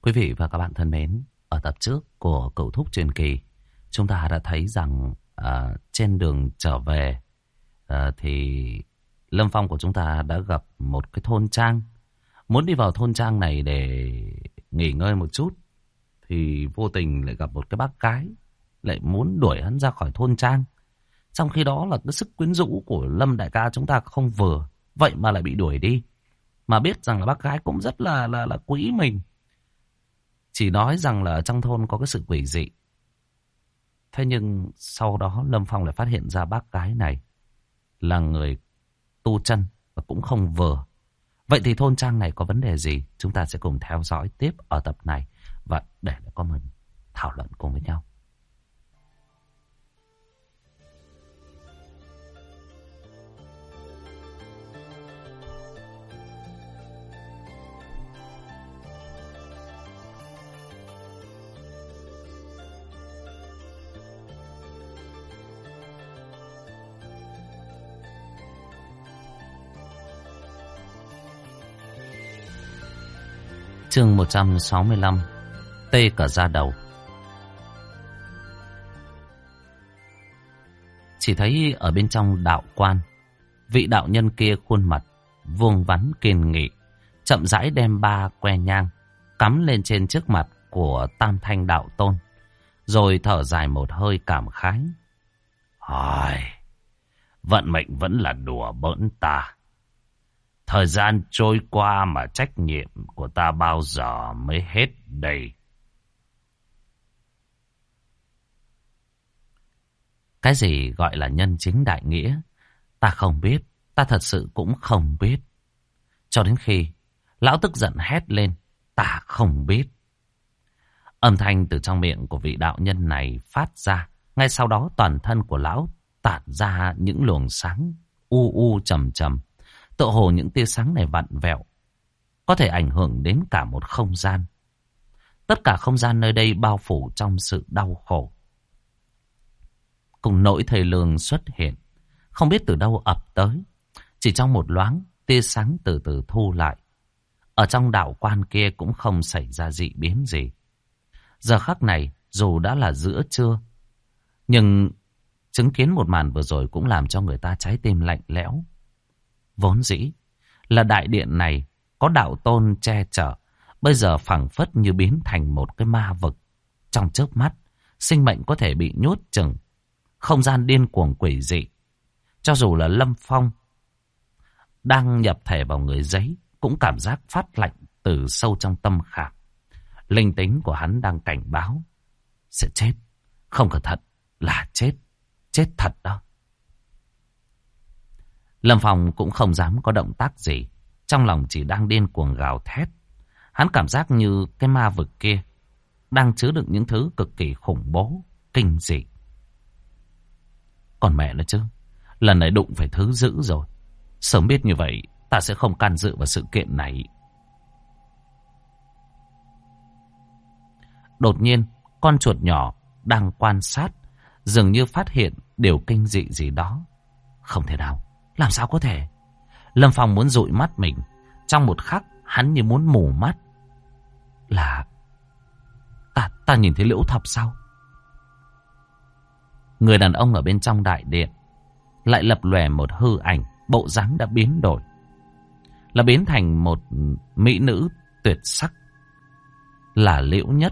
Quý vị và các bạn thân mến, ở tập trước của Cựu Thúc Truyền Kỳ, chúng ta đã thấy rằng trên đường trở về thì Lâm Phong của chúng ta đã gặp một cái thôn trang. Muốn đi vào thôn trang này để nghỉ ngơi một chút, thì vô tình lại gặp một cái bác gái, lại muốn đuổi hắn ra khỏi thôn trang. Trong khi đó là cái sức quyến rũ của Lâm đại ca chúng ta không vừa, vậy mà lại bị đuổi đi. Mà biết rằng là bác gái cũng rất là quý mình. Chỉ nói rằng là trong thôn có cái sự quỷ dị. Thế nhưng sau đó Lâm Phong lại phát hiện ra bác gái này là người tu chân và cũng không vừa. Vậy thì thôn trang này có vấn đề gì? Chúng ta sẽ cùng theo dõi tiếp ở tập này và để có mình thảo luận cùng với nhau. Chương 165. Tê cả da đầu. Chỉ thấy ở bên trong đạo quan, vị đạo nhân kia khuôn mặt vuông vắn kiên nghị, chậm rãi đem 3 que nhang cắm lên trên trước mặt của Tam Thanh đạo tôn, rồi thở dài một hơi cảm khái. Vận mệnh vẫn là đùa bỡn ta. Thời gian trôi qua mà trách nhiệm của ta bao giờ mới hết đây? Cái gì gọi là nhân chính đại nghĩa? Ta không biết, ta thật sự cũng không biết. Cho đến khi lão tức giận hét lên, ta không biết. Âm thanh từ trong miệng của vị đạo nhân này phát ra. Ngay sau đó toàn thân của lão tản ra những luồng sáng u trầm trầm. Tựa hồ những tia sáng này vặn vẹo, có thể ảnh hưởng đến cả một không gian. Tất cả không gian nơi đây bao phủ trong sự đau khổ. Cùng nỗi thề lương xuất hiện, không biết từ đâu ập tới. Chỉ trong một loáng, tia sáng từ từ thu lại. Ở trong đạo quan kia cũng không xảy ra dị biến gì. Giờ khắc này, dù đã là giữa trưa, nhưng chứng kiến một màn vừa rồi cũng làm cho người ta trái tim lạnh lẽo. Vốn dĩ là đại điện này có đạo tôn che chở, bây giờ phảng phất như biến thành một cái ma vực. Trong chớp mắt, sinh mệnh có thể bị nhốt chừng, không gian điên cuồng quỷ dị. Cho dù là Lâm Phong đang nhập thể vào người giấy, cũng cảm giác phát lạnh từ sâu trong tâm khảm. Linh tính của hắn đang cảnh báo sẽ chết, không cẩn thận là chết thật đó. Lâm Phong cũng không dám có động tác gì, trong lòng chỉ đang điên cuồng gào thét. Hắn cảm giác như cái ma vực kia đang chứa đựng những thứ cực kỳ khủng bố, kinh dị. Còn mẹ nó chứ, lần này đụng phải thứ dữ rồi. Sớm biết như vậy, ta sẽ không can dự vào sự kiện này. Đột nhiên, con chuột nhỏ đang quan sát, dường như phát hiện điều kinh dị gì đó. Không thể nào, làm sao có thể? Lâm Phong muốn dụi mắt mình. Trong một khắc, hắn như muốn mù mắt. Là ta nhìn thấy Liễu Thập sao? Người đàn ông ở bên trong đại điện lại lập lòe một hư ảnh, bộ dáng đã biến đổi, là biến thành một mỹ nữ tuyệt sắc, là Liễu Nhất.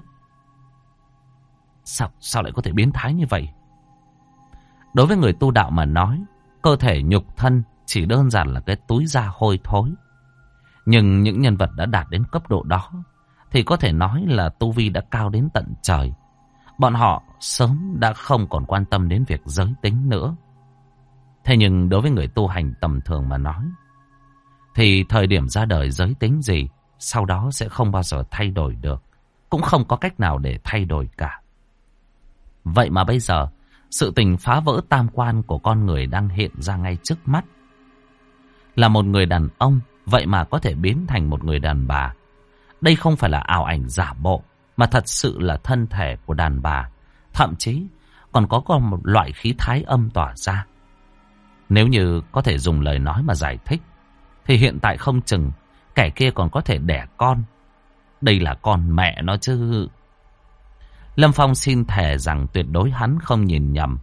Sao lại có thể biến thái như vậy? Đối với người tu đạo mà nói, cơ thể nhục thân chỉ đơn giản là cái túi da hôi thối. Nhưng những nhân vật đã đạt đến cấp độ đó thì có thể nói là tu vi đã cao đến tận trời. Bọn họ sớm đã không còn quan tâm đến việc giới tính nữa. Thế nhưng đối với người tu hành tầm thường mà nói, thì thời điểm ra đời giới tính gì sau đó sẽ không bao giờ thay đổi được, cũng không có cách nào để thay đổi cả. Vậy mà bây giờ, sự tình phá vỡ tam quan của con người đang hiện ra ngay trước mắt. Là một người đàn ông, vậy mà có thể biến thành một người đàn bà. Đây không phải là ảo ảnh giả bộ, mà thật sự là thân thể của đàn bà. Thậm chí còn có một loại khí thái âm tỏa ra. Nếu như có thể dùng lời nói mà giải thích, thì hiện tại không chừng kẻ kia còn có thể đẻ con. Đây là con mẹ nó chứ. Lâm Phong xin thề rằng tuyệt đối hắn không nhìn nhầm.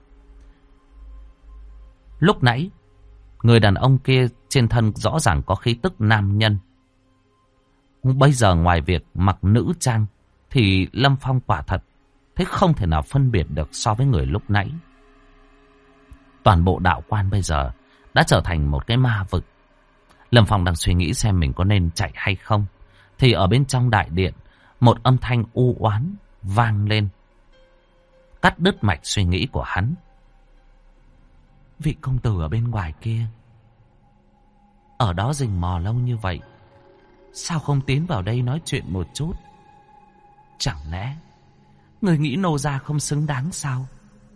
Lúc nãy, người đàn ông kia trên thân rõ ràng có khí tức nam nhân. Bây giờ ngoài việc mặc nữ trang thì Lâm Phong quả thật thế không thể nào phân biệt được so với người lúc nãy. Toàn bộ đạo quan bây giờ đã trở thành một cái ma vực. Lâm Phong đang suy nghĩ xem mình có nên chạy hay không, thì ở bên trong đại điện một âm thanh u oán vang lên, cắt đứt mạch suy nghĩ của hắn. Vị công tử ở bên ngoài kia, ở đó rình mò lâu như vậy, sao không tiến vào đây nói chuyện một chút? Chẳng lẽ người nghĩ nô gia không xứng đáng sao?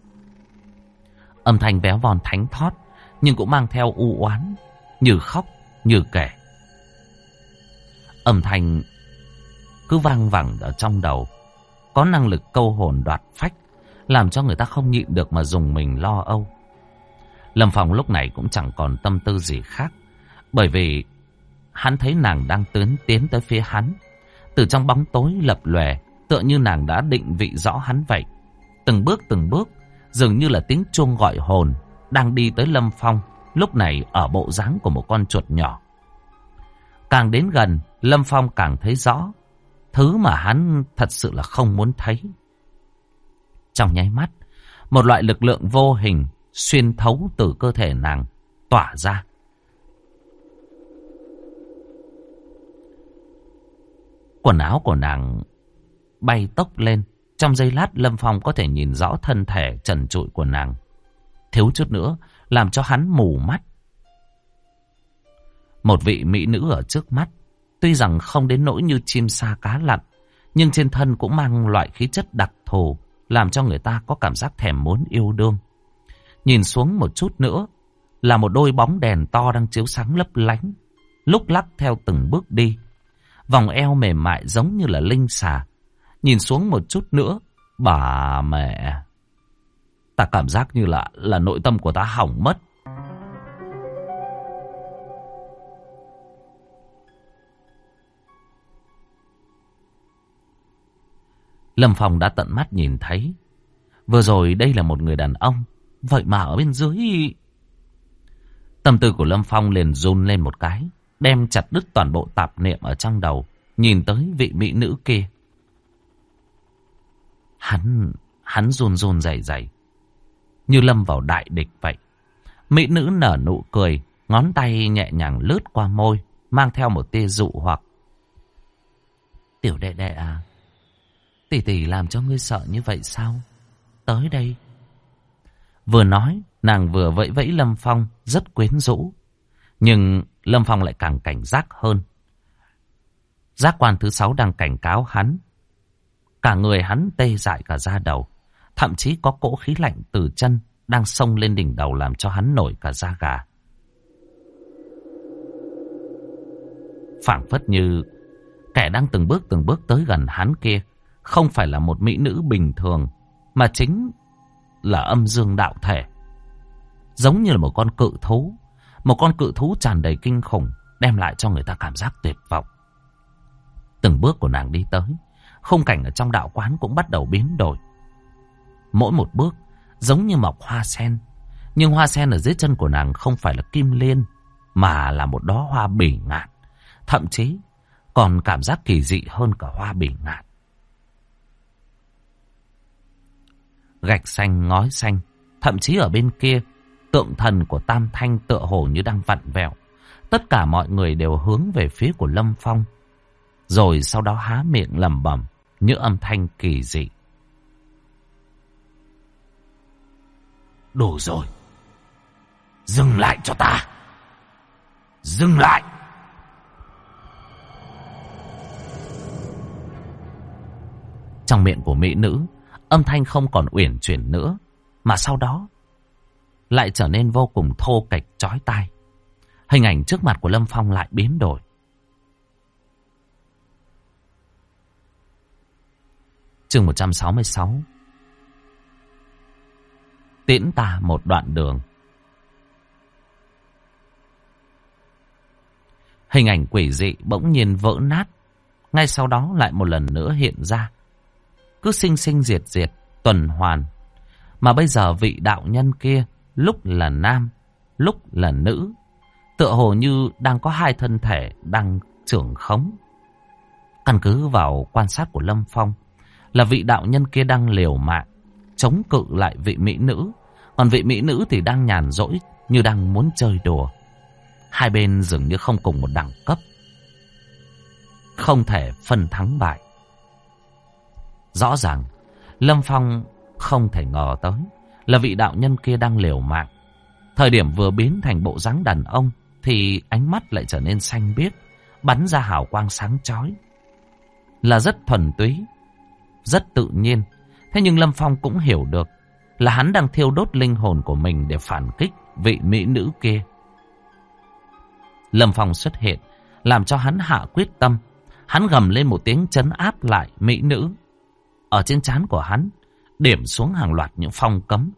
Âm thanh véo von thánh thót, nhưng cũng mang theo u oán, như khóc như kể. Âm thanh cứ vang vẳng ở trong đầu, có năng lực câu hồn đoạt phách, làm cho người ta không nhịn được mà dùng mình lo âu. Lâm Phong lúc này cũng chẳng còn tâm tư gì khác, bởi vì hắn thấy nàng đang tiến tới phía hắn. Từ trong bóng tối lập lòe, tựa như nàng đã định vị rõ hắn vậy. Từng bước, dường như là tiếng chuông gọi hồn, đang đi tới Lâm Phong, lúc này ở bộ dáng của một con chuột nhỏ. Càng đến gần, Lâm Phong càng thấy rõ thứ mà hắn thật sự là không muốn thấy. Trong nháy mắt, một loại lực lượng vô hình xuyên thấu từ cơ thể nàng tỏa ra. Quần áo của nàng bay tốc lên. Trong giây lát Lâm Phong có thể nhìn rõ thân thể trần trụi của nàng, thiếu chút nữa làm cho hắn mù mắt. Một vị mỹ nữ ở trước mắt, tuy rằng không đến nỗi như chim sa cá lặn, nhưng trên thân cũng mang loại khí chất đặc thù, làm cho người ta có cảm giác thèm muốn yêu đương. Nhìn xuống một chút nữa là một đôi bóng đèn to đang chiếu sáng lấp lánh, lúc lắc theo từng bước đi. Vòng eo mềm mại giống như là linh xà. Nhìn xuống một chút nữa, bà mẹ, ta cảm giác như là nội tâm của ta hỏng mất. Lâm Phong đã tận mắt nhìn thấy. Vừa rồi đây là một người đàn ông, vậy mà ở bên dưới. Tâm tư của Lâm Phong liền run lên một cái, đem chặt đứt toàn bộ tạp niệm ở trong đầu, nhìn tới vị mỹ nữ kia. Hắn run rẩy rẩy, như lâm vào đại địch vậy. Mỹ nữ nở nụ cười, ngón tay nhẹ nhàng lướt qua môi, mang theo một tia dụ hoặc. Tiểu đệ đệ à, tỷ tỷ làm cho ngươi sợ như vậy sao? Tới đây. Vừa nói, nàng vừa vẫy vẫy Lâm Phong rất quyến rũ. Nhưng Lâm Phong lại càng cảnh giác hơn. Giác quan thứ 6 đang cảnh cáo hắn. Cả người hắn tê dại cả da đầu. Thậm chí có cỗ khí lạnh từ chân đang xông lên đỉnh đầu, làm cho hắn nổi cả da gà. Phảng phất như kẻ đang từng bước tới gần hắn kia không phải là một mỹ nữ bình thường, mà chính là âm dương đạo thể. Giống như là một con cự thú. Một con cự thú tràn đầy kinh khủng, đem lại cho người ta cảm giác tuyệt vọng. Từng bước của nàng đi tới, khung cảnh ở trong đạo quán cũng bắt đầu biến đổi. Mỗi một bước giống như mọc hoa sen. Nhưng hoa sen ở dưới chân của nàng không phải là kim liên, mà là một đóa hoa bỉ ngạn. Thậm chí còn cảm giác kỳ dị hơn cả hoa bỉ ngạn. Gạch xanh ngói xanh, thậm chí ở bên kia tượng thần của Tam Thanh tựa hồ như đang vặn vẹo. Tất cả mọi người đều hướng về phía của Lâm Phong, rồi sau đó há miệng lẩm bẩm những âm thanh kỳ dị. Đủ rồi, dừng lại cho ta, dừng lại. Trong miệng của mỹ nữ, âm thanh không còn uyển chuyển nữa, mà sau đó lại trở nên vô cùng thô kệch chói tai. Hình ảnh trước mặt của Lâm Phong lại biến đổi. Chương 166. Tiễn ta một đoạn đường. Hình ảnh quỷ dị bỗng nhiên vỡ nát ngay sau đó lại một lần nữa hiện ra. Cứ sinh sinh diệt diệt, tuần hoàn. Mà bây giờ vị đạo nhân kia lúc là nam, lúc là nữ. Tựa hồ như đang có hai thân thể đang trưởng khống. Căn cứ vào quan sát của Lâm Phong là vị đạo nhân kia đang liều mạng chống cự lại vị mỹ nữ. Còn vị mỹ nữ thì đang nhàn rỗi như đang muốn chơi đùa. Hai bên dường như không cùng một đẳng cấp, không thể phân thắng bại. Rõ ràng Lâm Phong không thể ngờ tới là vị đạo nhân kia đang liều mạng. Thời điểm vừa biến thành bộ dáng đàn ông thì ánh mắt lại trở nên xanh biếc, bắn ra hào quang sáng chói. Là rất thuần túy, rất tự nhiên. Thế nhưng Lâm Phong cũng hiểu được là hắn đang thiêu đốt linh hồn của mình để phản kích vị mỹ nữ kia. Lâm Phong xuất hiện làm cho hắn hạ quyết tâm. Hắn gầm lên một tiếng trấn áp lại mỹ nữ. Ở trên trán của hắn điểm xuống hàng loạt những phong cấm.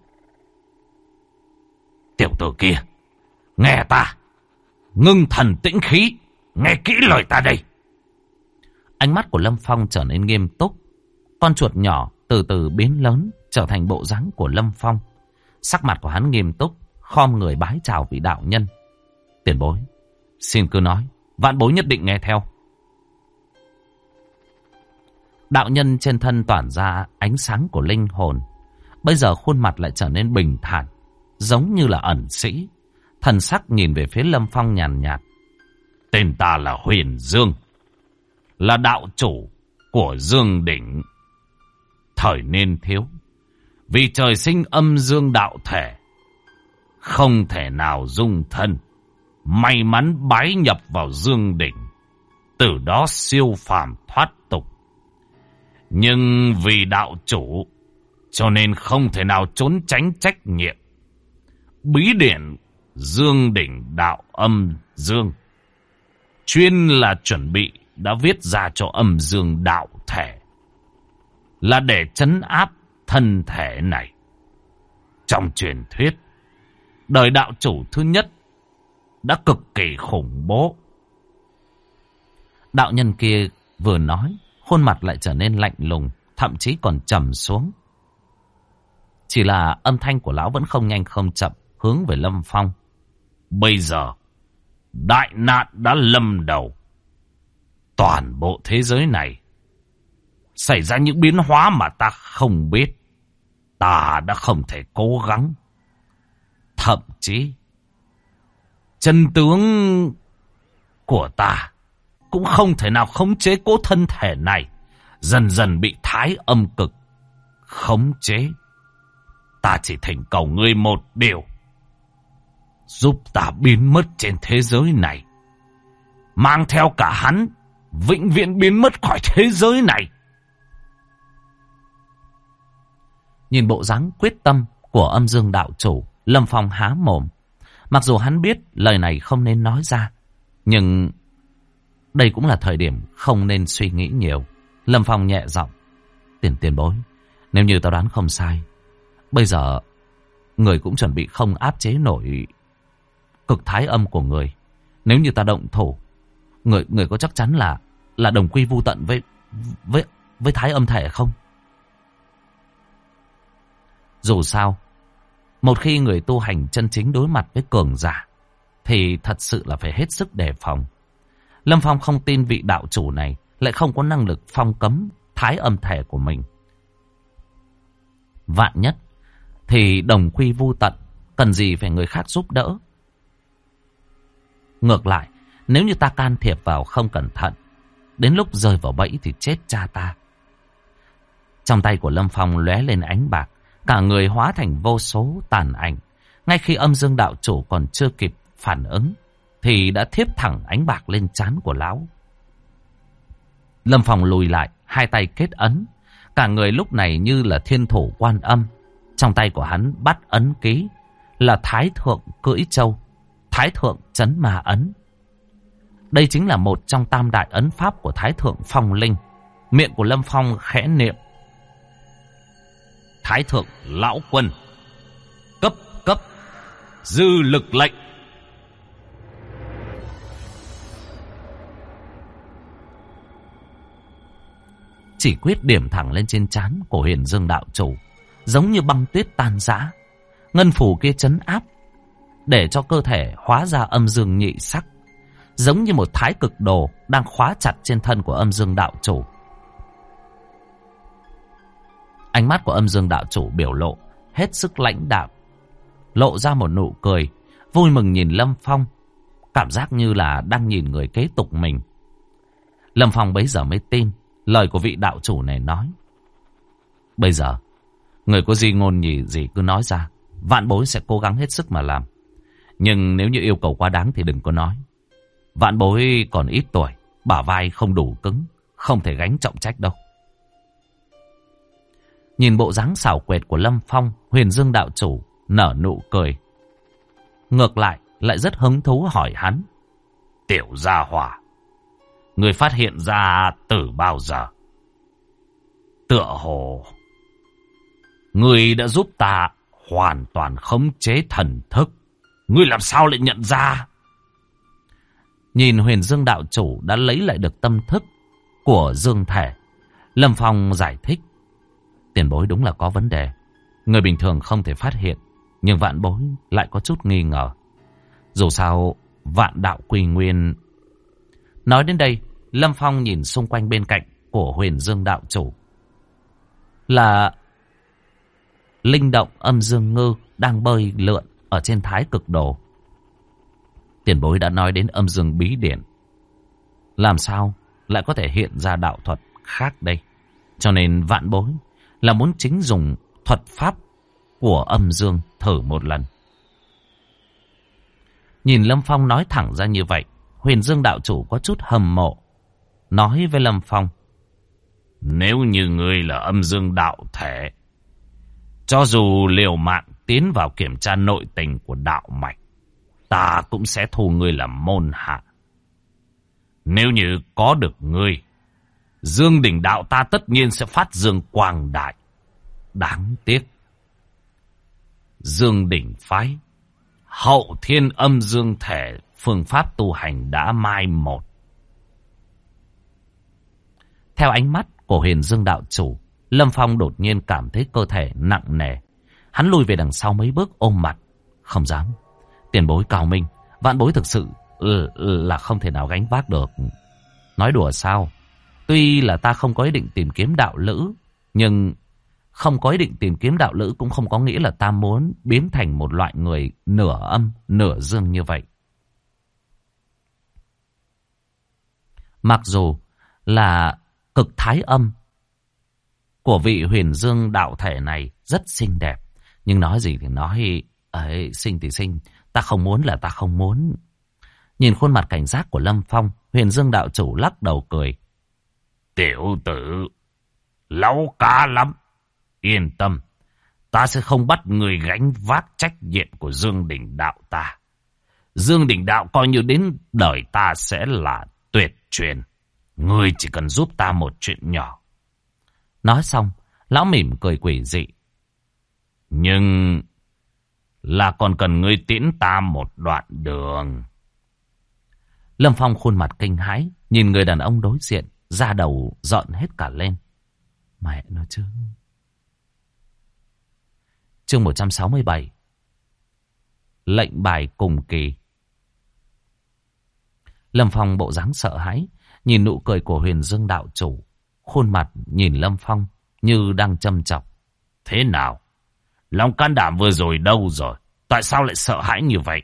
Tiểu tử kia, nghe ta, ngưng thần tĩnh khí, nghe kỹ lời ta đây. Ánh mắt của Lâm Phong trở nên nghiêm túc. Con chuột nhỏ từ từ biến lớn, trở thành bộ dáng của Lâm Phong. Sắc mặt của hắn nghiêm túc, khom người bái chào vị đạo nhân. Tiền bối, xin cứ nói, vạn bối nhất định nghe theo. Đạo nhân trên thân tỏa ra ánh sáng của linh hồn. Bây giờ khuôn mặt lại trở nên bình thản, giống như là ẩn sĩ. Thần sắc nhìn về phía Lâm Phong nhàn nhạt. Tên ta là Huyền Dương, là đạo chủ của Dương Đỉnh. Thời niên thiếu, vì trời sinh âm dương đạo thể, không thể nào dung thân. May mắn bái nhập vào Dương Đỉnh, từ đó siêu phàm thoát tục. Nhưng vì đạo chủ, cho nên không thể nào trốn tránh trách nhiệm. Bí điển Dương Đỉnh đạo âm dương, chuyên là chuẩn bị đã viết ra cho âm dương đạo thể, là để trấn áp thân thể này. Trong truyền thuyết, đời đạo chủ thứ nhất đã cực kỳ khủng bố. Đạo nhân kia vừa nói, khuôn mặt lại trở nên lạnh lùng, thậm chí còn trầm xuống. Chỉ là âm thanh của lão vẫn không nhanh không chậm, hướng về Lâm Phong. Bây giờ, đại nạn đã lâm đầu. Toàn bộ thế giới này xảy ra những biến hóa mà ta không biết. Ta đã không thể cố gắng. Thậm chí, chân tướng của ta cũng không thể nào khống chế cố thân thể này, dần dần bị thái âm cực khống chế. Ta chỉ thỉnh cầu ngươi một điều, giúp ta biến mất trên thế giới này, mang theo cả hắn vĩnh viễn biến mất khỏi thế giới này. Nhìn bộ dáng quyết tâm của âm dương đạo chủ, Lâm Phong há mồm. Mặc dù hắn biết lời này không nên nói ra, nhưng đây cũng là thời điểm không nên suy nghĩ nhiều. Lâm Phong nhẹ giọng. Tiền bối, nếu như tao đoán không sai, bây giờ người cũng chuẩn bị không áp chế nổi cực thái âm của người. Nếu như ta động thủ, người có chắc chắn là đồng quy vu tận với thái âm thể không? Dù sao, một khi người tu hành chân chính đối mặt với cường giả thì thật sự là phải hết sức đề phòng. Lâm Phong không tin vị đạo chủ này lại không có năng lực phong cấm thái âm thể của mình. Vạn nhất thì đồng quy vu tận, cần gì phải người khác giúp đỡ. Ngược lại, nếu như ta can thiệp vào không cẩn thận, đến lúc rơi vào bẫy thì chết cha ta. Trong tay của Lâm Phong lóe lên ánh bạc, cả người hóa thành vô số tàn ảnh. Ngay khi âm dương đạo chủ còn chưa kịp phản ứng thì đã thiếp thẳng ánh bạc lên trán của lão. Lâm Phong lùi lại, hai tay kết ấn. Cả người lúc này như là thiên thủ Quan Âm. Trong tay của hắn bắt ấn ký là Thái Thượng Cưỡi Châu, Thái Thượng Chấn Ma Ấn. Đây chính là một trong tam đại ấn pháp của Thái Thượng Phong Linh. Miệng của Lâm Phong khẽ niệm. Thái Thượng Lão Quân, cấp dư lực lệnh. chỉ quyết điểm thẳng lên trên trán của Huyền Dương đạo chủ, giống như băng tuyết tan rã. Ngân phù kia trấn áp, để cho cơ thể hóa ra âm dương nhị sắc, giống như một thái cực đồ đang khóa chặt trên thân của âm dương đạo chủ. Ánh mắt của âm dương đạo chủ biểu lộ hết sức lãnh đạm, lộ ra một nụ cười, vui mừng nhìn Lâm Phong, cảm giác như là đang nhìn người kế tục mình. Lâm Phong bấy giờ mới tin lời của vị đạo chủ này nói. Bây giờ, người có gì ngôn nhỉ gì cứ nói ra, vạn bối sẽ cố gắng hết sức mà làm. Nhưng nếu như yêu cầu quá đáng thì đừng có nói. Vạn bối còn ít tuổi, bả vai không đủ cứng, không thể gánh trọng trách đâu. Nhìn bộ dáng xảo quyệt của Lâm Phong, Huyền Dương đạo chủ nở nụ cười. Ngược lại rất hứng thú hỏi hắn. Tiểu gia hỏa, người phát hiện ra từ bao giờ? Tựa hồ người đã giúp ta hoàn toàn khống chế thần thức. Ngươi làm sao lại nhận ra? Nhìn Huyền Dương đạo chủ đã lấy lại được tâm thức của dương thể, Lâm Phong giải thích. Tiền bối đúng là có vấn đề. Người bình thường không thể phát hiện, nhưng vạn bối lại có chút nghi ngờ. Dù sao vạn đạo quy nguyên. Nói đến đây, Lâm Phong nhìn xung quanh bên cạnh của Huyền Dương đạo chủ. Là linh động âm dương ngư đang bơi lượn ở trên thái cực đồ. Tiền bối đã nói đến âm dương bí điển, làm sao lại có thể hiện ra đạo thuật khác đây? Cho nên vạn bối là muốn chính dùng thuật pháp của âm dương thử một lần. Nhìn Lâm Phong nói thẳng ra như vậy, Huyền Dương đạo chủ có chút hâm mộ, nói với Lâm Phong. Nếu như ngươi là âm dương đạo thể, cho dù liều mạng tiến vào kiểm tra nội tình của đạo mạch, ta cũng sẽ thu ngươi làm môn hạ. Nếu như có được ngươi, Dương đỉnh đạo ta tất nhiên sẽ phát dương quang đại. Đáng tiếc, Dương đỉnh phái, hậu thiên âm dương thể, phương pháp tu hành đã mai một. Theo ánh mắt của Huyền Dương đạo chủ, Lâm Phong đột nhiên cảm thấy cơ thể nặng nề. Hắn lùi về đằng sau mấy bước ôm mặt. Không dám. Tiền bối cao minh, vạn bối thực sự là không thể nào gánh vác được. Nói đùa sao? Tuy là ta không có ý định tìm kiếm đạo lữ, nhưng không có ý định tìm kiếm đạo lữ cũng không có nghĩa là ta muốn biến thành một loại người nửa âm, nửa dương như vậy. Mặc dù là cực thái âm của vị Huyền Dương đạo thể này rất xinh đẹp, nhưng nói gì thì nói, ấy xinh thì xinh, ta không muốn là ta không muốn. Nhìn khuôn mặt cảnh giác của Lâm Phong, Huyền Dương đạo chủ lắc đầu cười. Tiểu tử, láu cá lắm. Yên tâm, ta sẽ không bắt người gánh vác trách nhiệm của Dương đỉnh đạo ta. Dương đỉnh đạo coi như đến đời ta sẽ là tuyệt truyền. Ngươi chỉ cần giúp ta một chuyện nhỏ. Nói xong, lão mỉm cười quỷ dị. Nhưng là còn cần ngươi tiễn ta một đoạn đường. Lâm Phong khuôn mặt kinh hãi, nhìn người đàn ông đối diện, da đầu giận hết cả lên. Mẹ nó chứ. Chương 167. Lệnh bài cùng kỳ. Lâm Phong bộ dáng sợ hãi, nhìn nụ cười của Huyền Dương đạo chủ, khuôn mặt nhìn Lâm Phong như đang châm chọc. Thế nào? Lòng can đảm vừa rồi đâu rồi? Tại sao lại sợ hãi như vậy?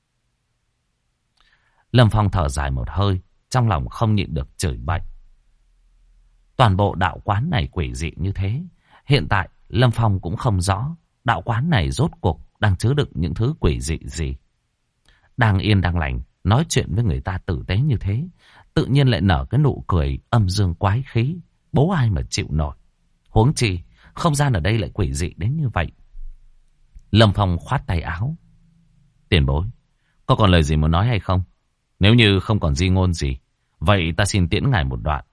Lâm Phong thở dài một hơi, trong lòng không nhịn được chửi bậy. Toàn bộ đạo quán này quỷ dị như thế. Hiện tại Lâm Phong cũng không rõ đạo quán này rốt cuộc đang chứa đựng những thứ quỷ dị gì. Đang yên đang lành, nói chuyện với người ta tử tế như thế, tự nhiên lại nở cái nụ cười âm dương quái khí. Bố ai mà chịu nổi. Huống chi không gian ở đây lại quỷ dị đến như vậy. Lâm Phong khoát tay áo. Tiền bối, có còn lời gì muốn nói hay không? Nếu như không còn di ngôn gì, vậy ta xin tiễn ngài một đoạn.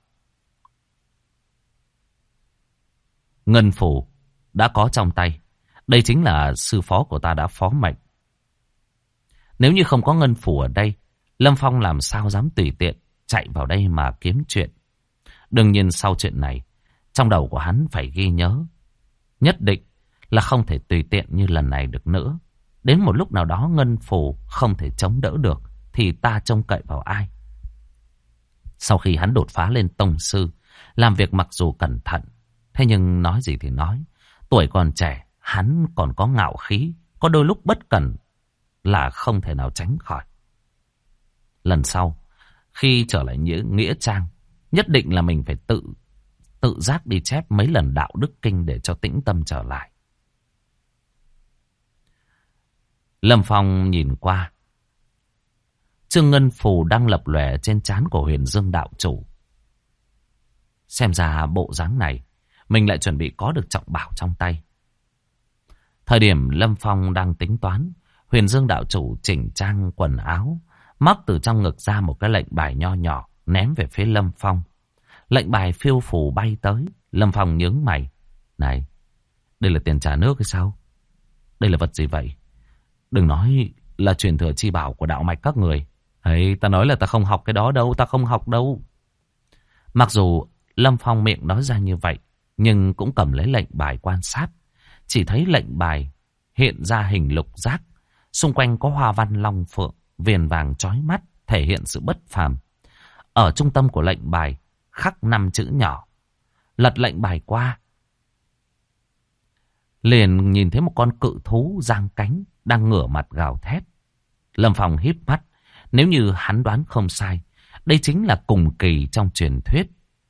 Ngân phù đã có trong tay. Đây chính là sư phó của ta đã phó mệnh. Nếu như không có ngân phù ở đây, Lâm Phong làm sao dám tùy tiện chạy vào đây mà kiếm chuyện. Đương nhiên sau chuyện này, Trong đầu của hắn phải ghi nhớ, nhất định là không thể tùy tiện như lần này được nữa. Đến một lúc nào đó ngân phù không thể chống đỡ được thì ta trông cậy vào ai? Sau khi hắn đột phá lên tông sư, làm việc mặc dù cẩn thận, thế nhưng nói gì thì nói, tuổi còn trẻ, hắn còn có ngạo khí, có đôi lúc bất cẩn là không thể nào tránh khỏi. Lần sau, khi trở lại Nghĩa Trang, nhất định là mình phải tự giác đi chép mấy lần đạo đức kinh để cho tĩnh tâm trở lại. Lâm Phong nhìn qua, chương ngân phù đang lập lòe trên trán của Huyền Dương đạo chủ. Xem ra bộ dáng này, mình lại chuẩn bị có được trọng bảo trong tay. Thời điểm Lâm Phong đang tính toán, Huyền Dương đạo chủ chỉnh trang quần áo, móc từ trong ngực ra một cái lệnh bài nho nhỏ, ném về phía Lâm Phong. Lệnh bài phiêu phù bay tới, Lâm Phong nhướng mày. Này, đây là tiền trả nước hay sao? Đây là vật gì vậy? Đừng nói là truyền thừa chi bảo của đạo mạch các người. Ấy, ta nói là ta không học cái đó đâu, ta không học đâu. Mặc dù Lâm Phong miệng nói ra như vậy, nhưng cũng cầm lấy lệnh bài quan sát. Chỉ thấy lệnh bài hiện ra hình lục giác, xung quanh có hoa văn long phượng, viền vàng chói mắt, thể hiện sự bất phàm. Ở trung tâm của lệnh bài khắc 5 chữ nhỏ. Lật lệnh bài qua, liền nhìn thấy một con cự thú giang cánh đang ngửa mặt gào thét. Lâm Phong híp mắt, nếu như hắn đoán không sai, đây chính là cùng kỳ trong truyền thuyết.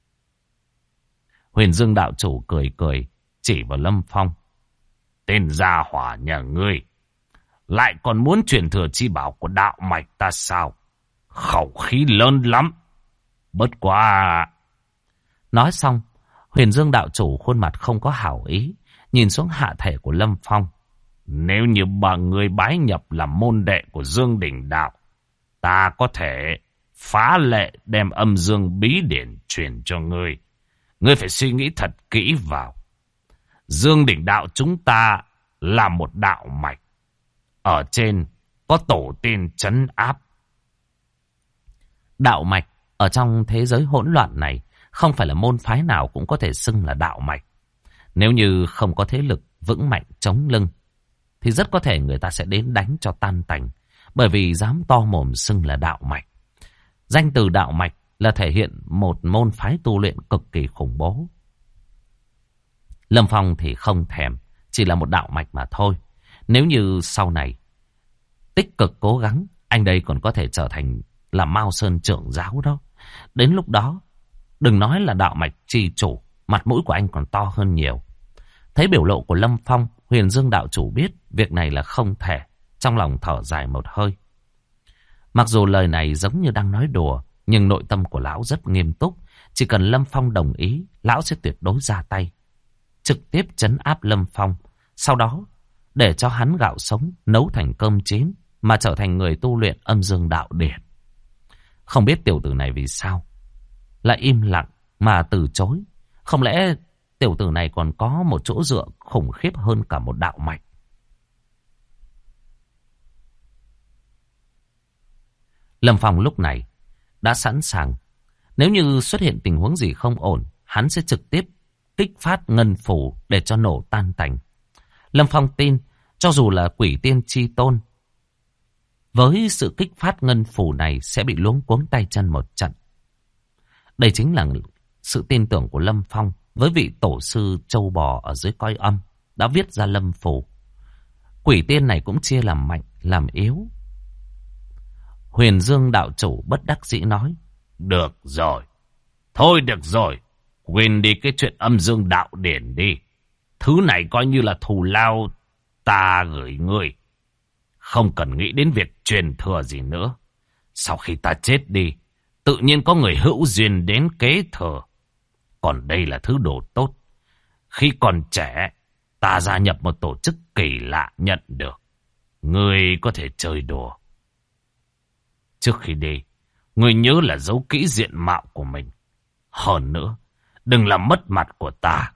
Huyền Dương đạo chủ cười cười, chỉ vào Lâm Phong. Tên gia hỏa nhà ngươi, lại còn muốn truyền thừa chi bảo của đạo mạch ta sao? Khẩu khí lớn lắm. Bất quá... Nói xong, Huyền Dương đạo chủ khuôn mặt không có hảo ý, nhìn xuống hạ thể của Lâm Phong. Nếu như bà ngươi bái nhập làm môn đệ của Dương Đỉnh Đạo, ta có thể phá lệ đem âm dương bí điển truyền cho ngươi. Ngươi phải suy nghĩ thật kỹ vào. Dương Đỉnh Đạo chúng ta là một đạo mạch. Ở trên có tổ tiên trấn áp. Đạo mạch ở trong thế giới hỗn loạn này không phải là môn phái nào cũng có thể xưng là đạo mạch. Nếu như không có thế lực vững mạnh chống lưng, thì rất có thể người ta sẽ đến đánh cho tan tành, bởi vì dám to mồm xưng là đạo mạch. Danh từ đạo mạch là thể hiện một môn phái tu luyện cực kỳ khủng bố. Lâm Phong thì không thèm, chỉ là một đạo mạch mà thôi. Nếu như sau này tích cực cố gắng, anh đây còn có thể trở thành là Mao Sơn trưởng giáo đó. Đến lúc đó, đừng nói là đạo mạch chi chủ, mặt mũi của anh còn to hơn nhiều. Thấy biểu lộ của Lâm Phong, Huyền Dương đạo chủ biết việc này là không thể, trong lòng thở dài một hơi. Mặc dù lời này giống như đang nói đùa, nhưng nội tâm của lão rất nghiêm túc. Chỉ cần Lâm Phong đồng ý, lão sẽ tuyệt đối ra tay, trực tiếp trấn áp Lâm Phong. Sau đó, để cho hắn gạo sống, nấu thành cơm chín, mà trở thành người tu luyện âm dương đạo điển. Không biết tiểu tử này vì sao lại im lặng mà từ chối. Không lẽ tiểu tử này còn có một chỗ dựa khủng khiếp hơn cả một đạo mạch? Lâm Phong lúc này đã sẵn sàng. Nếu như xuất hiện tình huống gì không ổn, hắn sẽ trực tiếp kích phát ngân phủ để cho nổ tan tành. Lâm Phong tin, cho dù là quỷ tiên chi tôn, với sự kích phát ngân phủ này sẽ bị luống cuống tay chân một trận. Đây chính là sự tin tưởng của Lâm Phong với vị tổ sư châu bò ở dưới cõi âm đã viết ra lâm phủ. Quỷ tiên này cũng chia làm mạnh, làm yếu. Huyền Dương đạo chủ bất đắc dĩ nói. Được rồi. Thôi được rồi. Quên đi cái chuyện âm dương đạo điển đi. Thứ này coi như là thù lao ta gửi ngươi. Không cần nghĩ đến việc truyền thừa gì nữa. Sau khi ta chết đi, tự nhiên có người hữu duyên đến kế thừa. Còn đây là thứ đồ tốt. Khi còn trẻ, ta gia nhập một tổ chức kỳ lạ nhận được. Ngươi có thể chơi đùa. Trước khi đi, ngươi nhớ là giấu kỹ diện mạo của mình. Hơn nữa, đừng làm mất mặt của ta.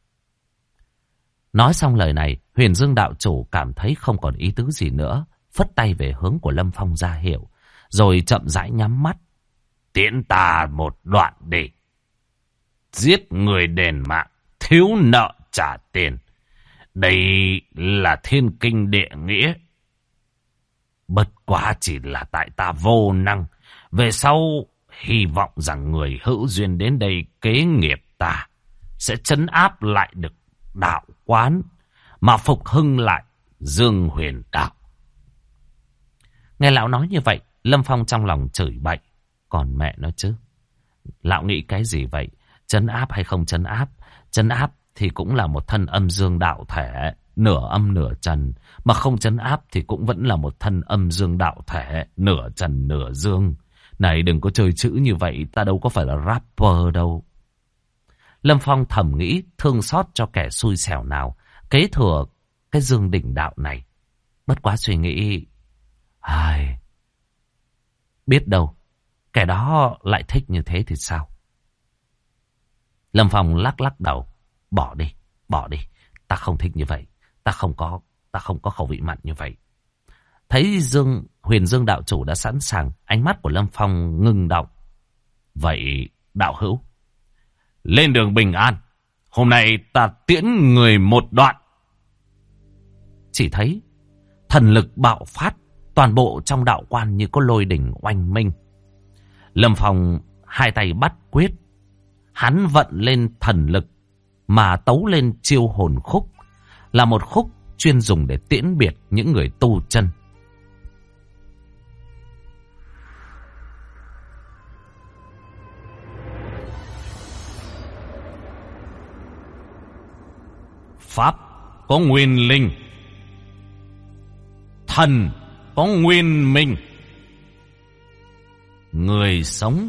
Nói xong lời này, Huyền Dương đạo chủ cảm thấy không còn ý tứ gì nữa, phất tay về hướng của Lâm Phong ra hiệu, rồi chậm rãi nhắm mắt. Tiễn ta một đoạn đi. giết người đền mạng, thiếu nợ trả tiền. Đây là thiên kinh địa nghĩa. Bất quá chỉ là tại ta vô năng. Về sau, hy vọng rằng người hữu duyên đến đây kế nghiệp ta sẽ trấn áp lại được đạo quán, mà phục hưng lại Dương Huyền đạo. Nghe lão nói như vậy, Lâm Phong trong lòng chửi bậy. Còn mẹ nó chứ, lão nghĩ cái gì vậy? Trấn áp hay không trấn áp? Trấn áp thì cũng là một thân âm dương đạo thể, nửa âm nửa trần. Mà không trấn áp thì cũng vẫn là một thân âm dương đạo thể, nửa trần nửa dương. Này, đừng có chơi chữ như vậy, ta đâu có phải là rapper đâu. Lâm Phong thầm nghĩ thương xót cho kẻ xui xẻo nào kế thừa cái dương đỉnh đạo này. Bất quá suy nghĩ, ai biết đâu kẻ đó lại thích như thế thì sao? Lâm Phong lắc lắc đầu. Bỏ đi, bỏ đi. Ta không thích như vậy. Ta không có khẩu vị mặn như vậy. Thấy Huyền Dương đạo chủ đã sẵn sàng, ánh mắt của Lâm Phong ngưng động. Vậy đạo hữu, lên đường bình an. Hôm nay ta tiễn người một đoạn. Chỉ thấy thần lực bạo phát, toàn bộ trong đạo quan như có lôi đỉnh oanh minh. Lâm Phong hai tay bắt quyết, hắn vận lên thần lực mà tấu lên chiêu hồn khúc, là một khúc chuyên dùng để tiễn biệt những người tu chân. Pháp có nguyên linh, thần có nguyên minh. Người sống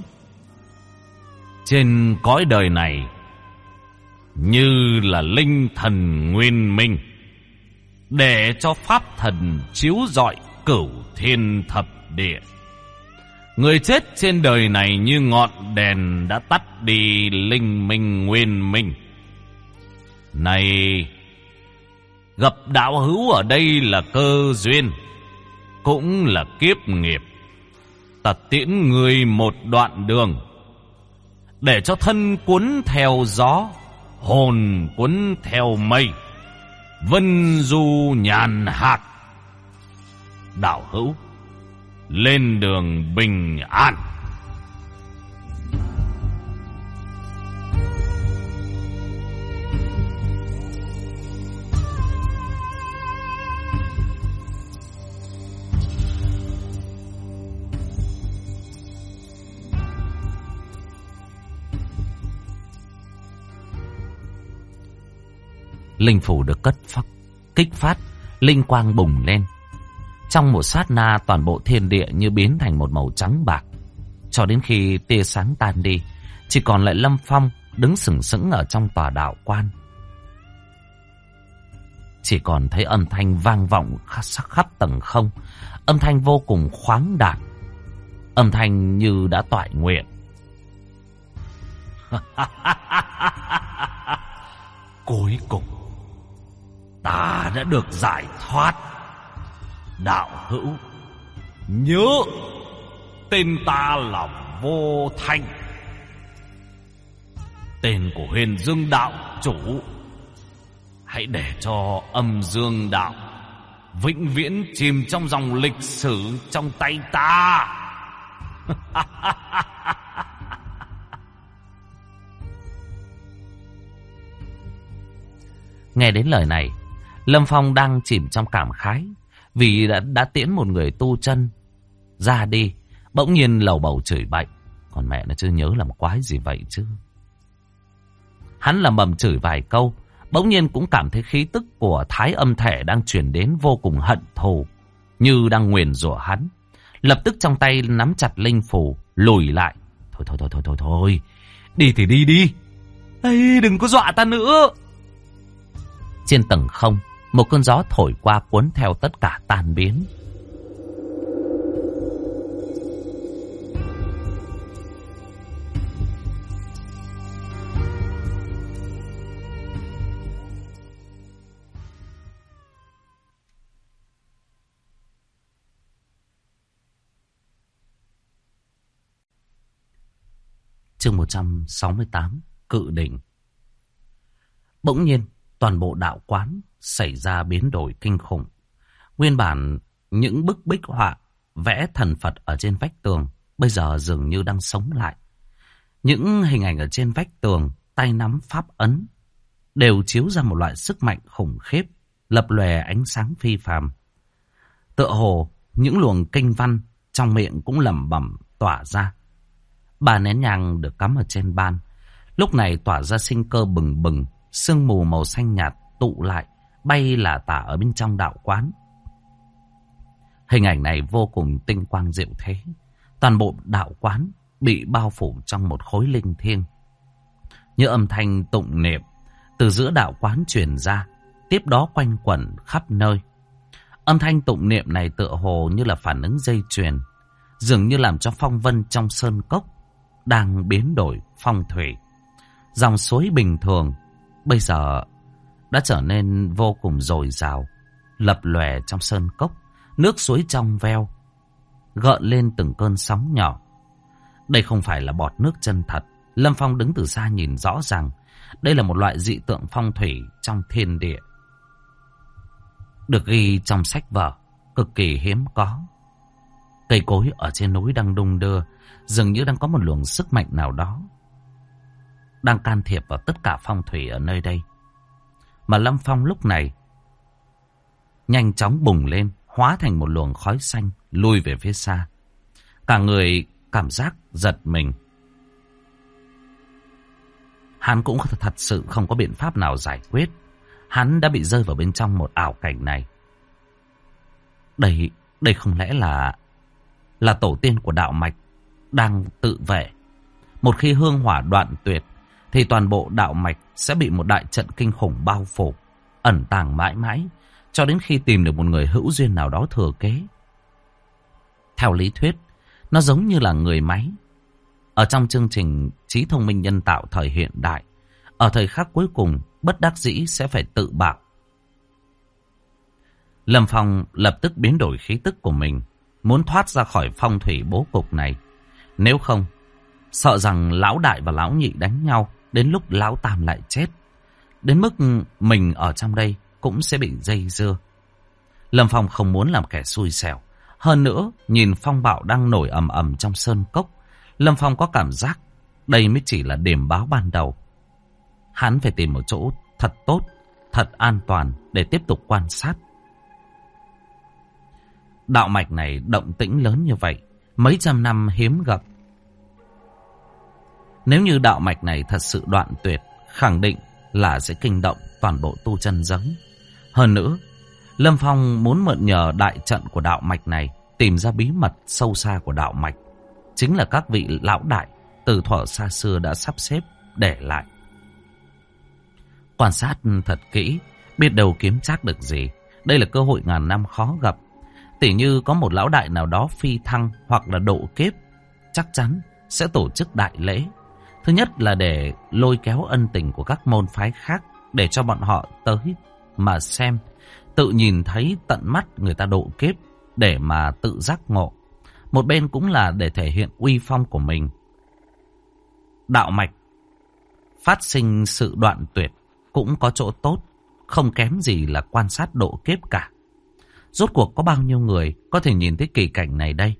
trên cõi đời này như là linh thần nguyên minh, để cho pháp thần chiếu rọi cửu thiên thập địa. Người chết trên đời này như ngọn đèn đã tắt đi linh minh nguyên minh. Này, gặp đạo hữu ở đây là cơ duyên, cũng là kiếp nghiệp. Ta tiễn người một đoạn đường, để cho thân cuốn theo gió, hồn cuốn theo mây, vân du nhàn hạc. Đạo hữu, lên đường bình an. Linh phủ được kích phát, linh quang bùng lên. Trong một sát na, toàn bộ thiên địa như biến thành một màu trắng bạc. Cho đến khi tia sáng tan đi, chỉ còn lại Lâm Phong đứng sừng sững ở trong tòa đạo quan. Chỉ còn thấy âm thanh vang vọng khắp tầng không, âm thanh vô cùng khoáng đạt, âm thanh như đã toại nguyện. Cuối cùng ta đã được giải thoát. Đạo hữu, nhớ tên ta là Vô Thanh, tên của Huyền Dương đạo chủ. Hãy để cho âm dương đạo vĩnh viễn chìm trong dòng lịch sử trong tay ta. Nghe đến lời này, Lâm Phong đang chìm trong cảm khái, vì đã tiễn một người tu chân ra đi, bỗng nhiên lầu bầu chửi bậy. Còn mẹ nó chưa nhớ làm quái gì vậy chứ. Hắn lầm bầm chửi vài câu, bỗng nhiên cũng cảm thấy khí tức của thái âm thể đang truyền đến vô cùng hận thù, như đang nguyền rủa hắn. Lập tức trong tay nắm chặt linh phù, lùi lại. Thôi, đi thì đi đi. Ê, đừng có dọa ta nữa. Trên tầng không, một cơn gió thổi qua cuốn theo tất cả tan biến. Chương 168. cự đỉnh. Bỗng nhiên, toàn bộ đạo quán xảy ra biến đổi kinh khủng. Nguyên bản, những bức bích họa vẽ thần Phật ở trên vách tường, bây giờ dường như đang sống lại. Những hình ảnh ở trên vách tường, tay nắm pháp ấn, đều chiếu ra một loại sức mạnh khủng khiếp, lập lòe ánh sáng phi phàm. Tựa hồ, những luồng kinh văn trong miệng cũng lẩm bẩm tỏa ra. 3 nén nhang được cắm ở trên ban, lúc này tỏa ra sinh cơ bừng bừng, sương mù màu xanh nhạt tụ lại, bay lả tả ở bên trong đạo quán. Hình ảnh này vô cùng tinh quang diệu thế. Toàn bộ đạo quán bị bao phủ trong một khối linh thiêng. Như âm thanh tụng niệm từ giữa đạo quán truyền ra, tiếp đó quanh quẩn khắp nơi. Âm thanh tụng niệm này tựa hồ như là phản ứng dây chuyền, dường như làm cho phong vân trong sơn cốc đang biến đổi phong thủy. Dòng suối bình thường bây giờ đã trở nên vô cùng dồi dào, lập lòe trong sơn cốc. Nước suối trong veo, gợn lên từng cơn sóng nhỏ. Đây không phải là bọt nước chân thật. Lâm Phong đứng từ xa nhìn rõ ràng, đây là một loại dị tượng phong thủy trong thiên địa, được ghi trong sách vở, cực kỳ hiếm có. Cây cối ở trên núi đang đung đưa, dường như đang có một luồng sức mạnh nào đó đang can thiệp vào tất cả phong thủy ở nơi đây. Mà Lâm Phong lúc này nhanh chóng bùng lên, hóa thành một luồng khói xanh, lui về phía xa. Cả người cảm giác giật mình. Hắn cũng thật sự không có biện pháp nào giải quyết. Hắn đã bị rơi vào bên trong một ảo cảnh này. Đây không lẽ là tổ tiên của đạo mạch đang tự vệ. Một khi hương hỏa đoạn tuyệt, thì toàn bộ đạo mạch sẽ bị một đại trận kinh khủng bao phủ, ẩn tàng mãi mãi, cho đến khi tìm được một người hữu duyên nào đó thừa kế. Theo lý thuyết, nó giống như là người máy. Ở trong chương trình trí thông minh nhân tạo thời hiện đại, ở thời khắc cuối cùng, bất đắc dĩ sẽ phải tự bạo. Lâm Phong lập tức biến đổi khí tức của mình, muốn thoát ra khỏi phong thủy bố cục này. Nếu không, sợ rằng lão đại và lão nhị đánh nhau, đến lúc lão tam lại chết. Đến mức mình ở trong đây cũng sẽ bị dây dưa. Lâm Phong không muốn làm kẻ xui xẻo. Hơn nữa, nhìn phong bạo đang nổi ầm ầm trong sơn cốc, Lâm Phong có cảm giác đây mới chỉ là điểm báo ban đầu. Hắn phải tìm một chỗ thật tốt, thật an toàn để tiếp tục quan sát. Đạo mạch này động tĩnh lớn như vậy, mấy trăm năm hiếm gặp. Nếu như đạo mạch này thật sự đoạn tuyệt, khẳng định là sẽ kinh động toàn bộ tu chân giới. Hơn nữa, Lâm Phong muốn mượn nhờ đại trận của đạo mạch này tìm ra bí mật sâu xa của đạo mạch. Chính là các vị lão đại từ thuở xa xưa đã sắp xếp để lại. Quan sát thật kỹ, biết đâu kiếm trác được gì. Đây là cơ hội ngàn năm khó gặp. Tỉ như có một lão đại nào đó phi thăng hoặc là độ kiếp, chắc chắn sẽ tổ chức đại lễ. Thứ nhất là để lôi kéo ân tình của các môn phái khác, để cho bọn họ tới mà xem, tự nhìn thấy tận mắt người ta độ kiếp để mà tự giác ngộ. Một bên cũng là để thể hiện uy phong của mình. Đạo mạch phát sinh sự đoạn tuyệt cũng có chỗ tốt, không kém gì là quan sát độ kiếp cả. Rốt cuộc có bao nhiêu người có thể nhìn thấy kỳ cảnh này đây?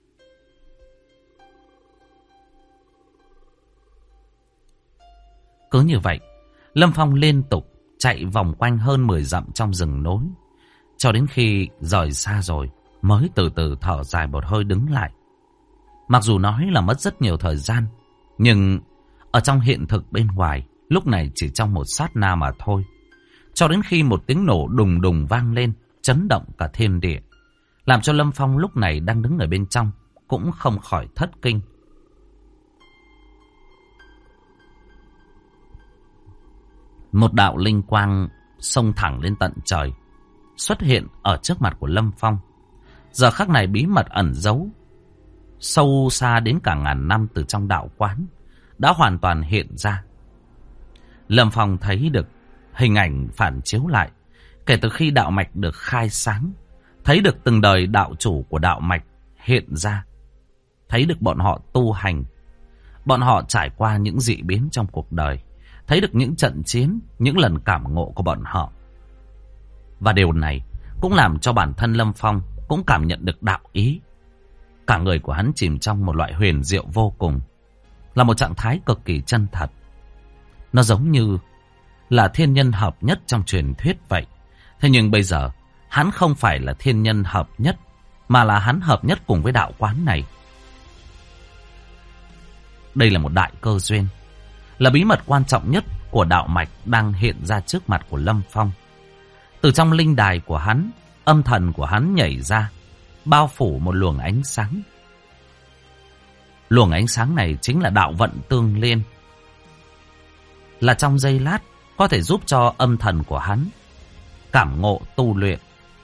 Cứ như vậy, Lâm Phong liên tục chạy vòng quanh hơn 10 dặm trong rừng núi, cho đến khi rời xa rồi mới từ từ thở dài một hơi đứng lại. Mặc dù nói là mất rất nhiều thời gian, nhưng ở trong hiện thực bên ngoài, lúc này chỉ trong một sát na mà thôi. Cho đến khi một tiếng nổ đùng đùng vang lên, chấn động cả thiên địa, làm cho Lâm Phong lúc này đang đứng ở bên trong cũng không khỏi thất kinh. Một đạo linh quang xông thẳng lên tận trời, xuất hiện ở trước mặt của Lâm Phong. Giờ khắc này bí mật ẩn giấu sâu xa đến cả ngàn năm từ trong đạo quán đã hoàn toàn hiện ra. Lâm Phong thấy được hình ảnh phản chiếu lại kể từ khi đạo mạch được khai sáng, thấy được từng đời đạo chủ của đạo mạch hiện ra, thấy được bọn họ tu hành. Bọn họ trải qua những dị biến trong cuộc đời, thấy được những trận chiến, những lần cảm ngộ của bọn họ. Và điều này cũng làm cho bản thân Lâm Phong cũng cảm nhận được đạo ý. Cả người của hắn chìm trong một loại huyền diệu vô cùng, là một trạng thái cực kỳ chân thật. Nó giống như là thiên nhân hợp nhất trong truyền thuyết vậy. Thế nhưng bây giờ hắn không phải là thiên nhân hợp nhất, mà là hắn hợp nhất cùng với đạo quán này. Đây là một đại cơ duyên, là bí mật quan trọng nhất của đạo mạch đang hiện ra trước mặt của Lâm Phong. Từ trong linh đài của hắn, âm thần của hắn nhảy ra, bao phủ một luồng ánh sáng. Luồng ánh sáng này chính là đạo vận tương liên, là trong giây lát có thể giúp cho âm thần của hắn cảm ngộ tu luyện.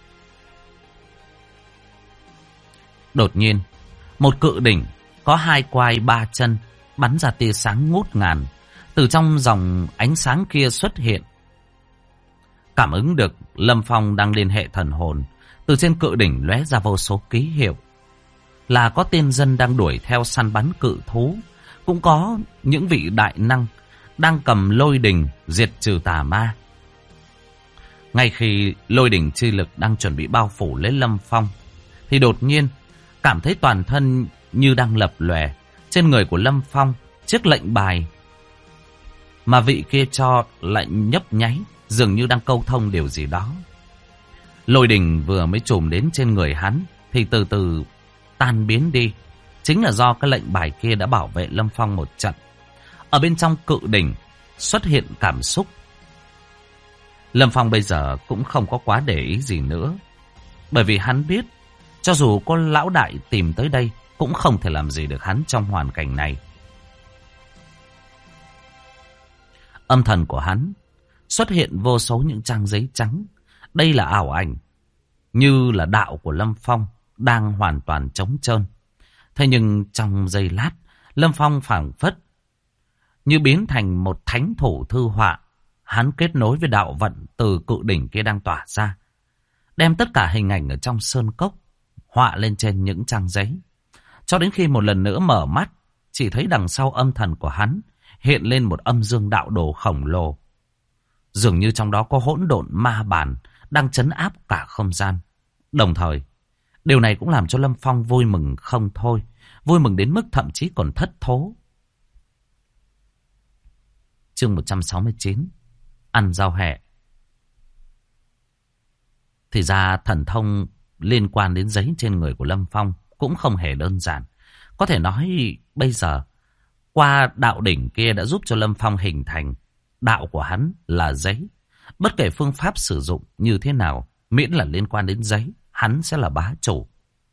Đột nhiên, một cự đỉnh có 2 quai 3 chân bắn ra tia sáng ngút ngàn, từ trong dòng ánh sáng kia xuất hiện. Cảm ứng được Lâm Phong đang liên hệ thần hồn, từ trên cự đỉnh lóe ra vô số ký hiệu, là có tiên dân đang đuổi theo săn bắn cự thú, cũng có những vị đại năng đang cầm lôi đình diệt trừ tà ma. Ngay khi lôi đình chi lực đang chuẩn bị bao phủ lấy Lâm Phong, thì đột nhiên cảm thấy toàn thân như đang lập lòe. Trên người của Lâm Phong, chiếc lệnh bài mà vị kia cho lại nhấp nháy, dường như đang câu thông điều gì đó. Lôi đình vừa mới trùm đến trên người hắn thì từ từ tan biến đi. Chính là do cái lệnh bài kia đã bảo vệ Lâm Phong một trận. Ở bên trong cự đỉnh xuất hiện cảm xúc. Lâm Phong bây giờ cũng không có quá để ý gì nữa, bởi vì hắn biết cho dù có lão đại tìm tới đây cũng không thể làm gì được hắn trong hoàn cảnh này. Âm thần của hắn xuất hiện vô số những trang giấy trắng. Đây là ảo ảnh, như là đạo của Lâm Phong đang hoàn toàn trống trơn. Thế nhưng trong giây lát, Lâm Phong phảng phất như biến thành một thánh thủ thư họa. Hắn kết nối với đạo vận từ cự đỉnh kia đang tỏa ra, đem tất cả hình ảnh ở trong sơn cốc họa lên trên những trang giấy. Cho đến khi một lần nữa mở mắt, chỉ thấy đằng sau âm thần của hắn hiện lên một âm dương đạo đồ khổng lồ. Dường như trong đó có hỗn độn ma bản đang trấn áp cả không gian. Đồng thời, điều này cũng làm cho Lâm Phong vui mừng không thôi, vui mừng đến mức thậm chí còn thất thố. Chương 169, ăn rau hẹ. Thì ra thần thông liên quan đến giấy trên người của Lâm Phong cũng không hề đơn giản. Có thể nói bây giờ, qua đạo đỉnh kia đã giúp cho Lâm Phong hình thành đạo của hắn là giấy. Bất kể phương pháp sử dụng như thế nào, miễn là liên quan đến giấy, hắn sẽ là bá chủ.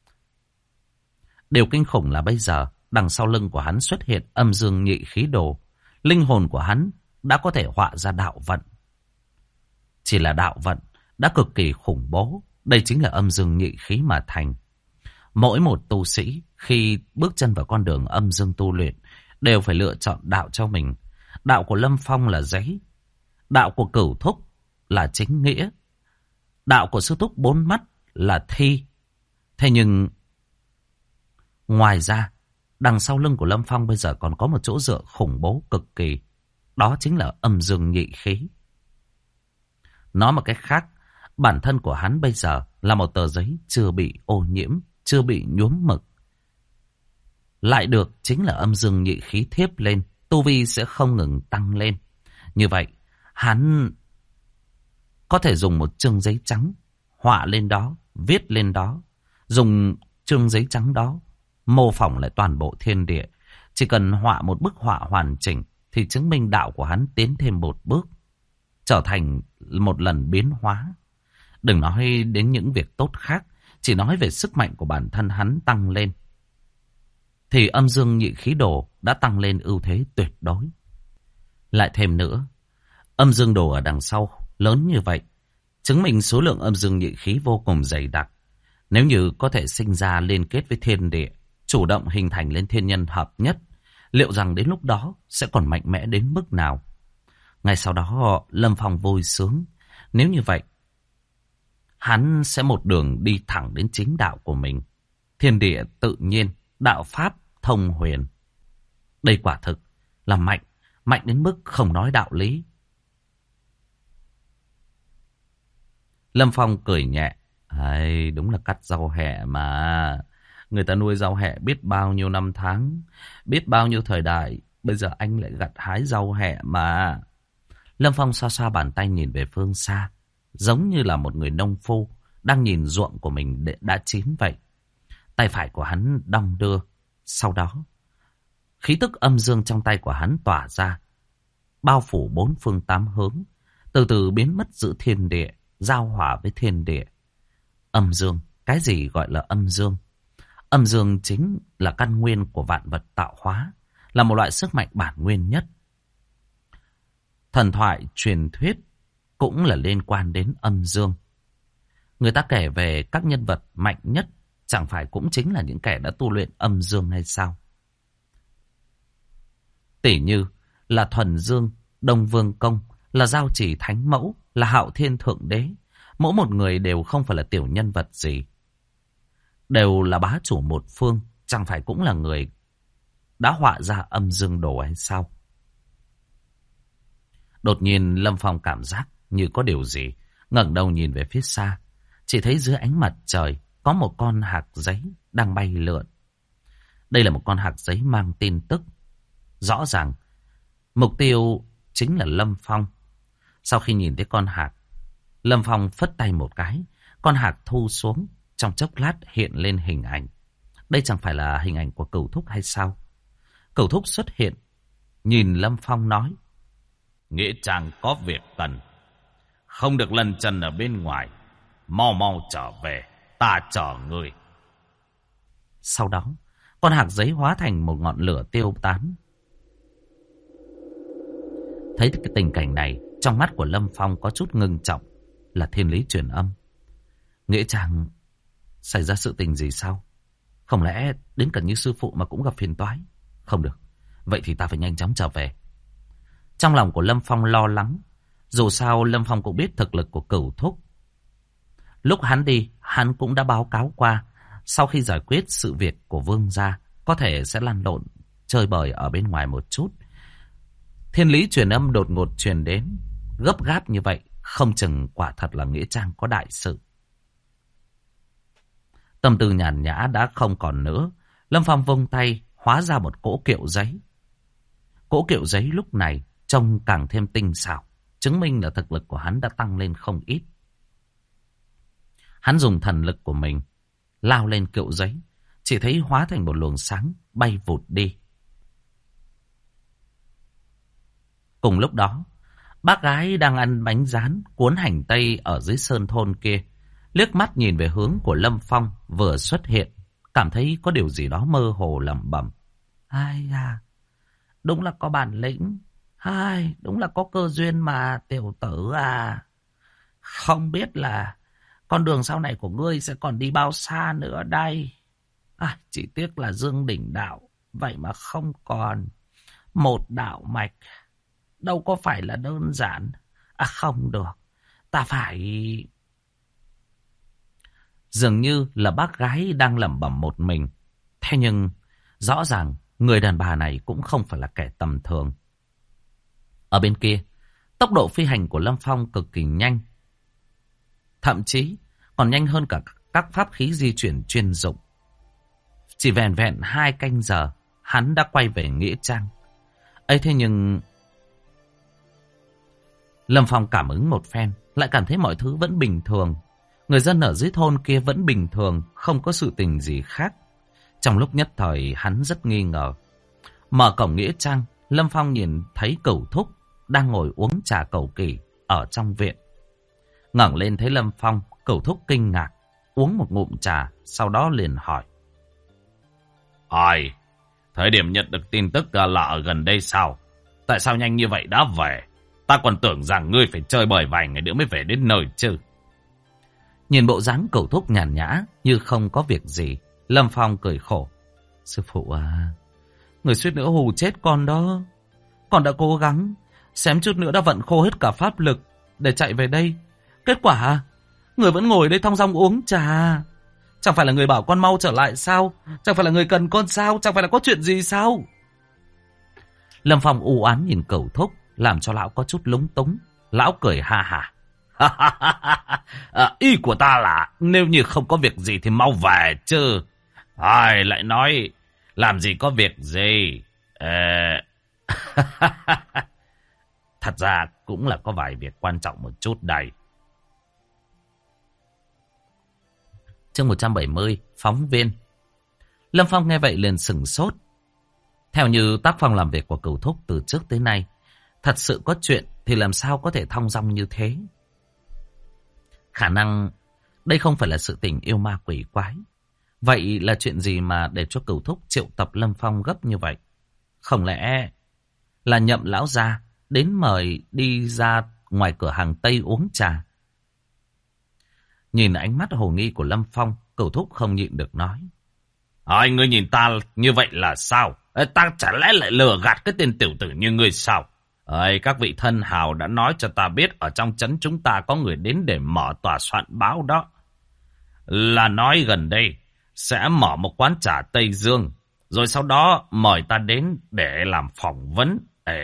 Điều kinh khủng là bây giờ, đằng sau lưng của hắn xuất hiện âm dương nhị khí đồ. Linh hồn của hắn đã có thể họa ra đạo vận. Chỉ là đạo vận đã cực kỳ khủng bố. Đây chính là âm dương nhị khí mà thành. Mỗi một tu sĩ khi bước chân vào con đường âm dương tu luyện đều phải lựa chọn đạo cho mình. Đạo của Lâm Phong là giấy. Đạo của Cửu Thúc là chính nghĩa. Đạo của Sư Thúc Bốn Mắt là thi. Thế nhưng ngoài ra, đằng sau lưng của Lâm Phong bây giờ còn có một chỗ dựa khủng bố cực kỳ. Đó chính là âm dương nhị khí. Nói một cách khác, bản thân của hắn bây giờ là một tờ giấy chưa bị ô nhiễm, chưa bị nhuốm mực. Lại được chính là âm dương nhị khí thiếp lên, tu vi sẽ không ngừng tăng lên. Như vậy, hắn có thể dùng một chương giấy trắng, họa lên đó, viết lên đó. Dùng chương giấy trắng đó, mô phỏng lại toàn bộ thiên địa. Chỉ cần họa một bức họa hoàn chỉnh, thì chứng minh đạo của hắn tiến thêm một bước, trở thành một lần biến hóa. Đừng nói đến những việc tốt khác, chỉ nói về sức mạnh của bản thân hắn tăng lên, thì âm dương nhị khí đồ đã tăng lên ưu thế tuyệt đối. Lại thêm nữa, âm dương đồ ở đằng sau lớn như vậy, chứng minh số lượng âm dương nhị khí vô cùng dày đặc. Nếu như có thể sinh ra liên kết với thiên địa, chủ động hình thành lên thiên nhân hợp nhất, liệu rằng đến lúc đó sẽ còn mạnh mẽ đến mức nào? Ngay sau đó Lâm Phong vui sướng. Nếu như vậy, hắn sẽ một đường đi thẳng đến chính đạo của mình. Thiên địa tự nhiên, đạo pháp thông huyền. Đây quả thực là mạnh, mạnh đến mức không nói đạo lý. Lâm Phong cười nhẹ. Hay, đúng là cắt rau hẹ mà. Người ta nuôi rau hẹ biết bao nhiêu năm tháng, biết bao nhiêu thời đại. Bây giờ anh lại gặt hái rau hẹ mà. Lâm Phong xoa xoa bàn tay nhìn về phương xa, giống như là một người nông phu đang nhìn ruộng của mình đã chín vậy. Tay phải của hắn đong đưa. Sau đó, khí tức âm dương trong tay của hắn tỏa ra, bao phủ bốn phương tám hướng, từ từ biến mất giữa thiên địa, giao hòa với thiên địa. Âm dương, cái gì gọi là âm dương? Âm dương chính là căn nguyên của vạn vật tạo hóa, là một loại sức mạnh bản nguyên nhất. Thần thoại truyền thuyết cũng là liên quan đến âm dương. Người ta kể về các nhân vật mạnh nhất, chẳng phải cũng chính là những kẻ đã tu luyện âm dương hay sao? Tỷ như là Thuần Dương, Đông Vương Công, là Giao Chỉ Thánh Mẫu, là Hạo Thiên Thượng Đế. Mỗi một người đều không phải là tiểu nhân vật gì, đều là bá chủ một phương, chẳng phải cũng là người đã họa ra âm dương đồ hay sao? Đột nhiên Lâm Phong cảm giác như có điều gì, ngẩng đầu nhìn về phía xa, chỉ thấy dưới ánh mặt trời có một con hạc giấy đang bay lượn. Đây là một con hạc giấy mang tin tức. Rõ ràng mục tiêu chính là Lâm Phong. Sau khi nhìn thấy con hạc, Lâm Phong phất tay một cái, con hạc thu xuống, trong chốc lát hiện lên hình ảnh. Đây chẳng phải là hình ảnh của Cửu Thúc hay sao? Cửu Thúc xuất hiện, nhìn Lâm Phong nói: Nghĩa Trang có việc cần, không được lẩn trần ở bên ngoài, mau mau trở về, ta chờ người. Sau đó, con hạc giấy hóa thành một ngọn lửa tiêu tán. Thấy cái tình cảnh này, trong mắt của Lâm Phong có chút ngưng trọng. Là thiên lý truyền âm. Nghĩa Trang xảy ra sự tình gì sao? Không lẽ đến cả như sư phụ mà cũng gặp phiền toái? Không được, vậy thì ta phải nhanh chóng trở về. Trong lòng của Lâm Phong lo lắng. Dù sao Lâm Phong cũng biết thực lực của Cửu Thúc. Lúc hắn đi, hắn cũng đã báo cáo qua, sau khi giải quyết sự việc của Vương gia, có thể sẽ lăn lộn chơi bời ở bên ngoài một chút. Thiên lý truyền âm đột ngột truyền đến, gấp gáp như vậy, không chừng quả thật là Nghĩa Trang có đại sự. Tâm tư nhàn nhã đã không còn nữa. Lâm Phong vung tay hóa ra một cỗ kiệu giấy. Cỗ kiệu giấy lúc này trông càng thêm tinh xảo, chứng minh là thực lực của hắn đã tăng lên không ít. Hắn dùng thần lực của mình lao lên kiệu giấy, chỉ thấy hóa thành một luồng sáng bay vụt đi. Cùng lúc đó, bác gái đang ăn bánh rán cuốn hành tây ở dưới sơn thôn kia, liếc mắt nhìn về hướng của Lâm Phong vừa xuất hiện, cảm thấy có điều gì đó mơ hồ lẩm bẩm. Ai da, đúng là có bản lĩnh, đúng là có cơ duyên mà tiểu tử à. Không biết là con đường sau này của ngươi sẽ còn đi bao xa nữa đây. Chỉ tiếc là Dương Đỉnh đạo, vậy mà không còn một đạo mạch. Đâu có phải là đơn giản. Không được, ta phải... Dường như là bác gái đang lẩm bẩm một mình. Thế nhưng rõ ràng người đàn bà này cũng không phải là kẻ tầm thường. Ở bên kia, tốc độ phi hành của Lâm Phong cực kỳ nhanh. Thậm chí còn nhanh hơn cả các pháp khí di chuyển chuyên dụng. Chỉ vẹn vẹn 2 canh giờ, hắn đã quay về Nghĩa Trang. Ấy thế nhưng... Lâm Phong cảm ứng một phen, lại cảm thấy mọi thứ vẫn bình thường. Người dân ở dưới thôn kia vẫn bình thường, không có sự tình gì khác. Trong lúc nhất thời hắn rất nghi ngờ. Mở cổng Nghĩa Trang, Lâm Phong nhìn thấy Cửu Thúc đang ngồi uống trà cầu kỳ ở trong viện. Ngẩng lên thấy Lâm Phong, Cửu Thúc kinh ngạc, uống một ngụm trà, sau đó liền hỏi. Thời điểm nhận được tin tức là ở gần đây sao? Tại sao nhanh như vậy đã về? Ta còn tưởng rằng ngươi phải chơi bời vài ngày nữa mới về đến nơi chứ. Nhìn bộ dáng Cửu Thúc nhàn nhã như không có việc gì, Lâm Phong cười khổ. Sư phụ à, người suýt nữa hù chết con đó. Con đã cố gắng, xém chút nữa đã vận khô hết cả pháp lực để chạy về đây. Kết quả, người vẫn ngồi đây thong dong uống trà. Chẳng phải là người bảo con mau trở lại sao? Chẳng phải là người cần con sao? Chẳng phải là có chuyện gì sao? Lâm Phong u oán nhìn Cửu Thúc, làm cho lão có chút lúng túng. Lão cười ha hả. Ý của ta là nếu như không có việc gì thì mau về chứ. Ai lại nói làm gì có việc gì. Thật ra cũng là có vài việc quan trọng một chút đây. Chương 170, phóng viên. Lâm Phong nghe vậy liền sửng sốt. Theo như tác phong làm việc của Cửu Thúc từ trước tới nay, thật sự có chuyện thì làm sao có thể thong dong như thế. Khả năng đây không phải là sự tình yêu ma quỷ quái. Vậy là chuyện gì mà để cho Cửu Thúc triệu tập Lâm Phong gấp như vậy? Không lẽ là Nhậm lão gia đến mời đi ra ngoài cửa hàng Tây uống trà? Nhìn ánh mắt hồ nghi của Lâm Phong, Cửu Thúc không nhịn được nói. Ngươi nhìn ta như vậy là sao? Ta chả lẽ lại lừa gạt cái tên tiểu tử như ngươi sao? Các vị thân hào đã nói cho ta biết ở trong trấn chúng ta có người đến để mở tòa soạn báo đó. Là nói gần đây sẽ mở một quán trà Tây Dương, rồi sau đó mời ta đến để làm phỏng vấn.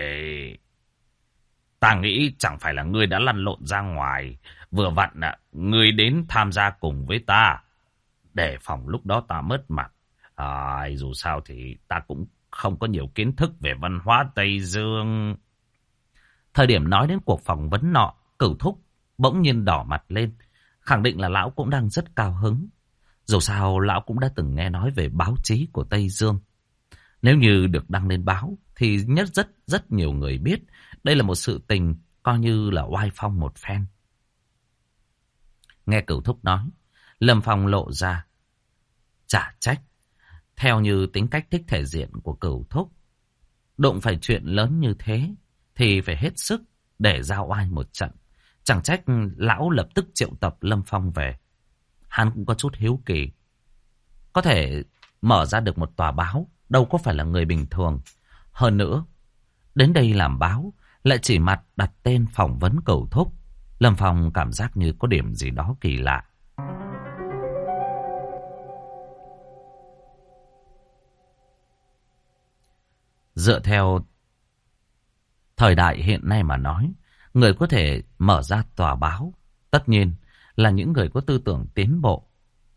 Ta nghĩ chẳng phải là ngươi đã lăn lộn ra ngoài, vừa vặn ngươi đến tham gia cùng với ta. Để phòng lúc đó ta mất mặt. Dù sao thì ta cũng không có nhiều kiến thức về văn hóa Tây Dương. Thời điểm nói đến cuộc phỏng vấn nọ, Cửu Thúc bỗng nhiên đỏ mặt lên, khẳng định là lão cũng đang rất cao hứng. Dù sao lão cũng đã từng nghe nói về báo chí của Tây Dương. Nếu như được đăng lên báo thì rất nhiều người biết. Đây là một sự tình coi như là oai phong một phen. Nghe Cửu Thúc nói, Lâm Phong lộ ra chả trách. Theo như tính cách thích thể diện của Cửu Thúc, đụng phải chuyện lớn như thế thì phải hết sức để giao oai một trận. Chẳng trách lão lập tức triệu tập Lâm Phong về. Hắn cũng có chút hiếu kỳ. Có thể mở ra được một tòa báo, đâu có phải là người bình thường. Hơn nữa, đến đây làm báo, lại chỉ mặt đặt tên phỏng vấn Cửu Thúc. Lâm Phong cảm giác như có điểm gì đó kỳ lạ. Dựa theo thời đại hiện nay mà nói, người có thể mở ra tòa báo tất nhiên là những người có tư tưởng tiến bộ.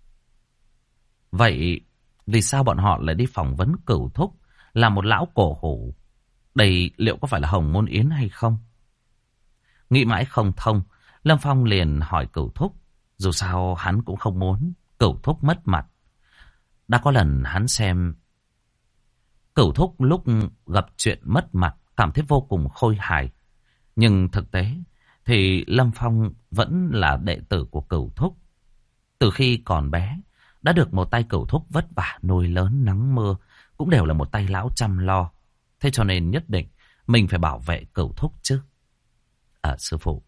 Vậy vì sao bọn họ lại đi phỏng vấn Cửu Thúc là một lão cổ hủ? Đây liệu có phải là Hồng Môn Yến hay không? Nghĩ mãi không thông, Lâm Phong liền hỏi Cửu Thúc. Dù sao hắn cũng không muốn Cửu Thúc mất mặt. Đã có lần hắn xem Cửu Thúc lúc gặp chuyện mất mặt cảm thấy vô cùng khôi hài. Nhưng thực tế thì Lâm Phong vẫn là đệ tử của Cửu Thúc. Từ khi còn bé đã được một tay Cửu Thúc vất vả nuôi lớn nắng mưa, cũng đều là một tay lão chăm lo. Thế cho nên nhất định mình phải bảo vệ Cửu Thúc chứ. Sư phụ,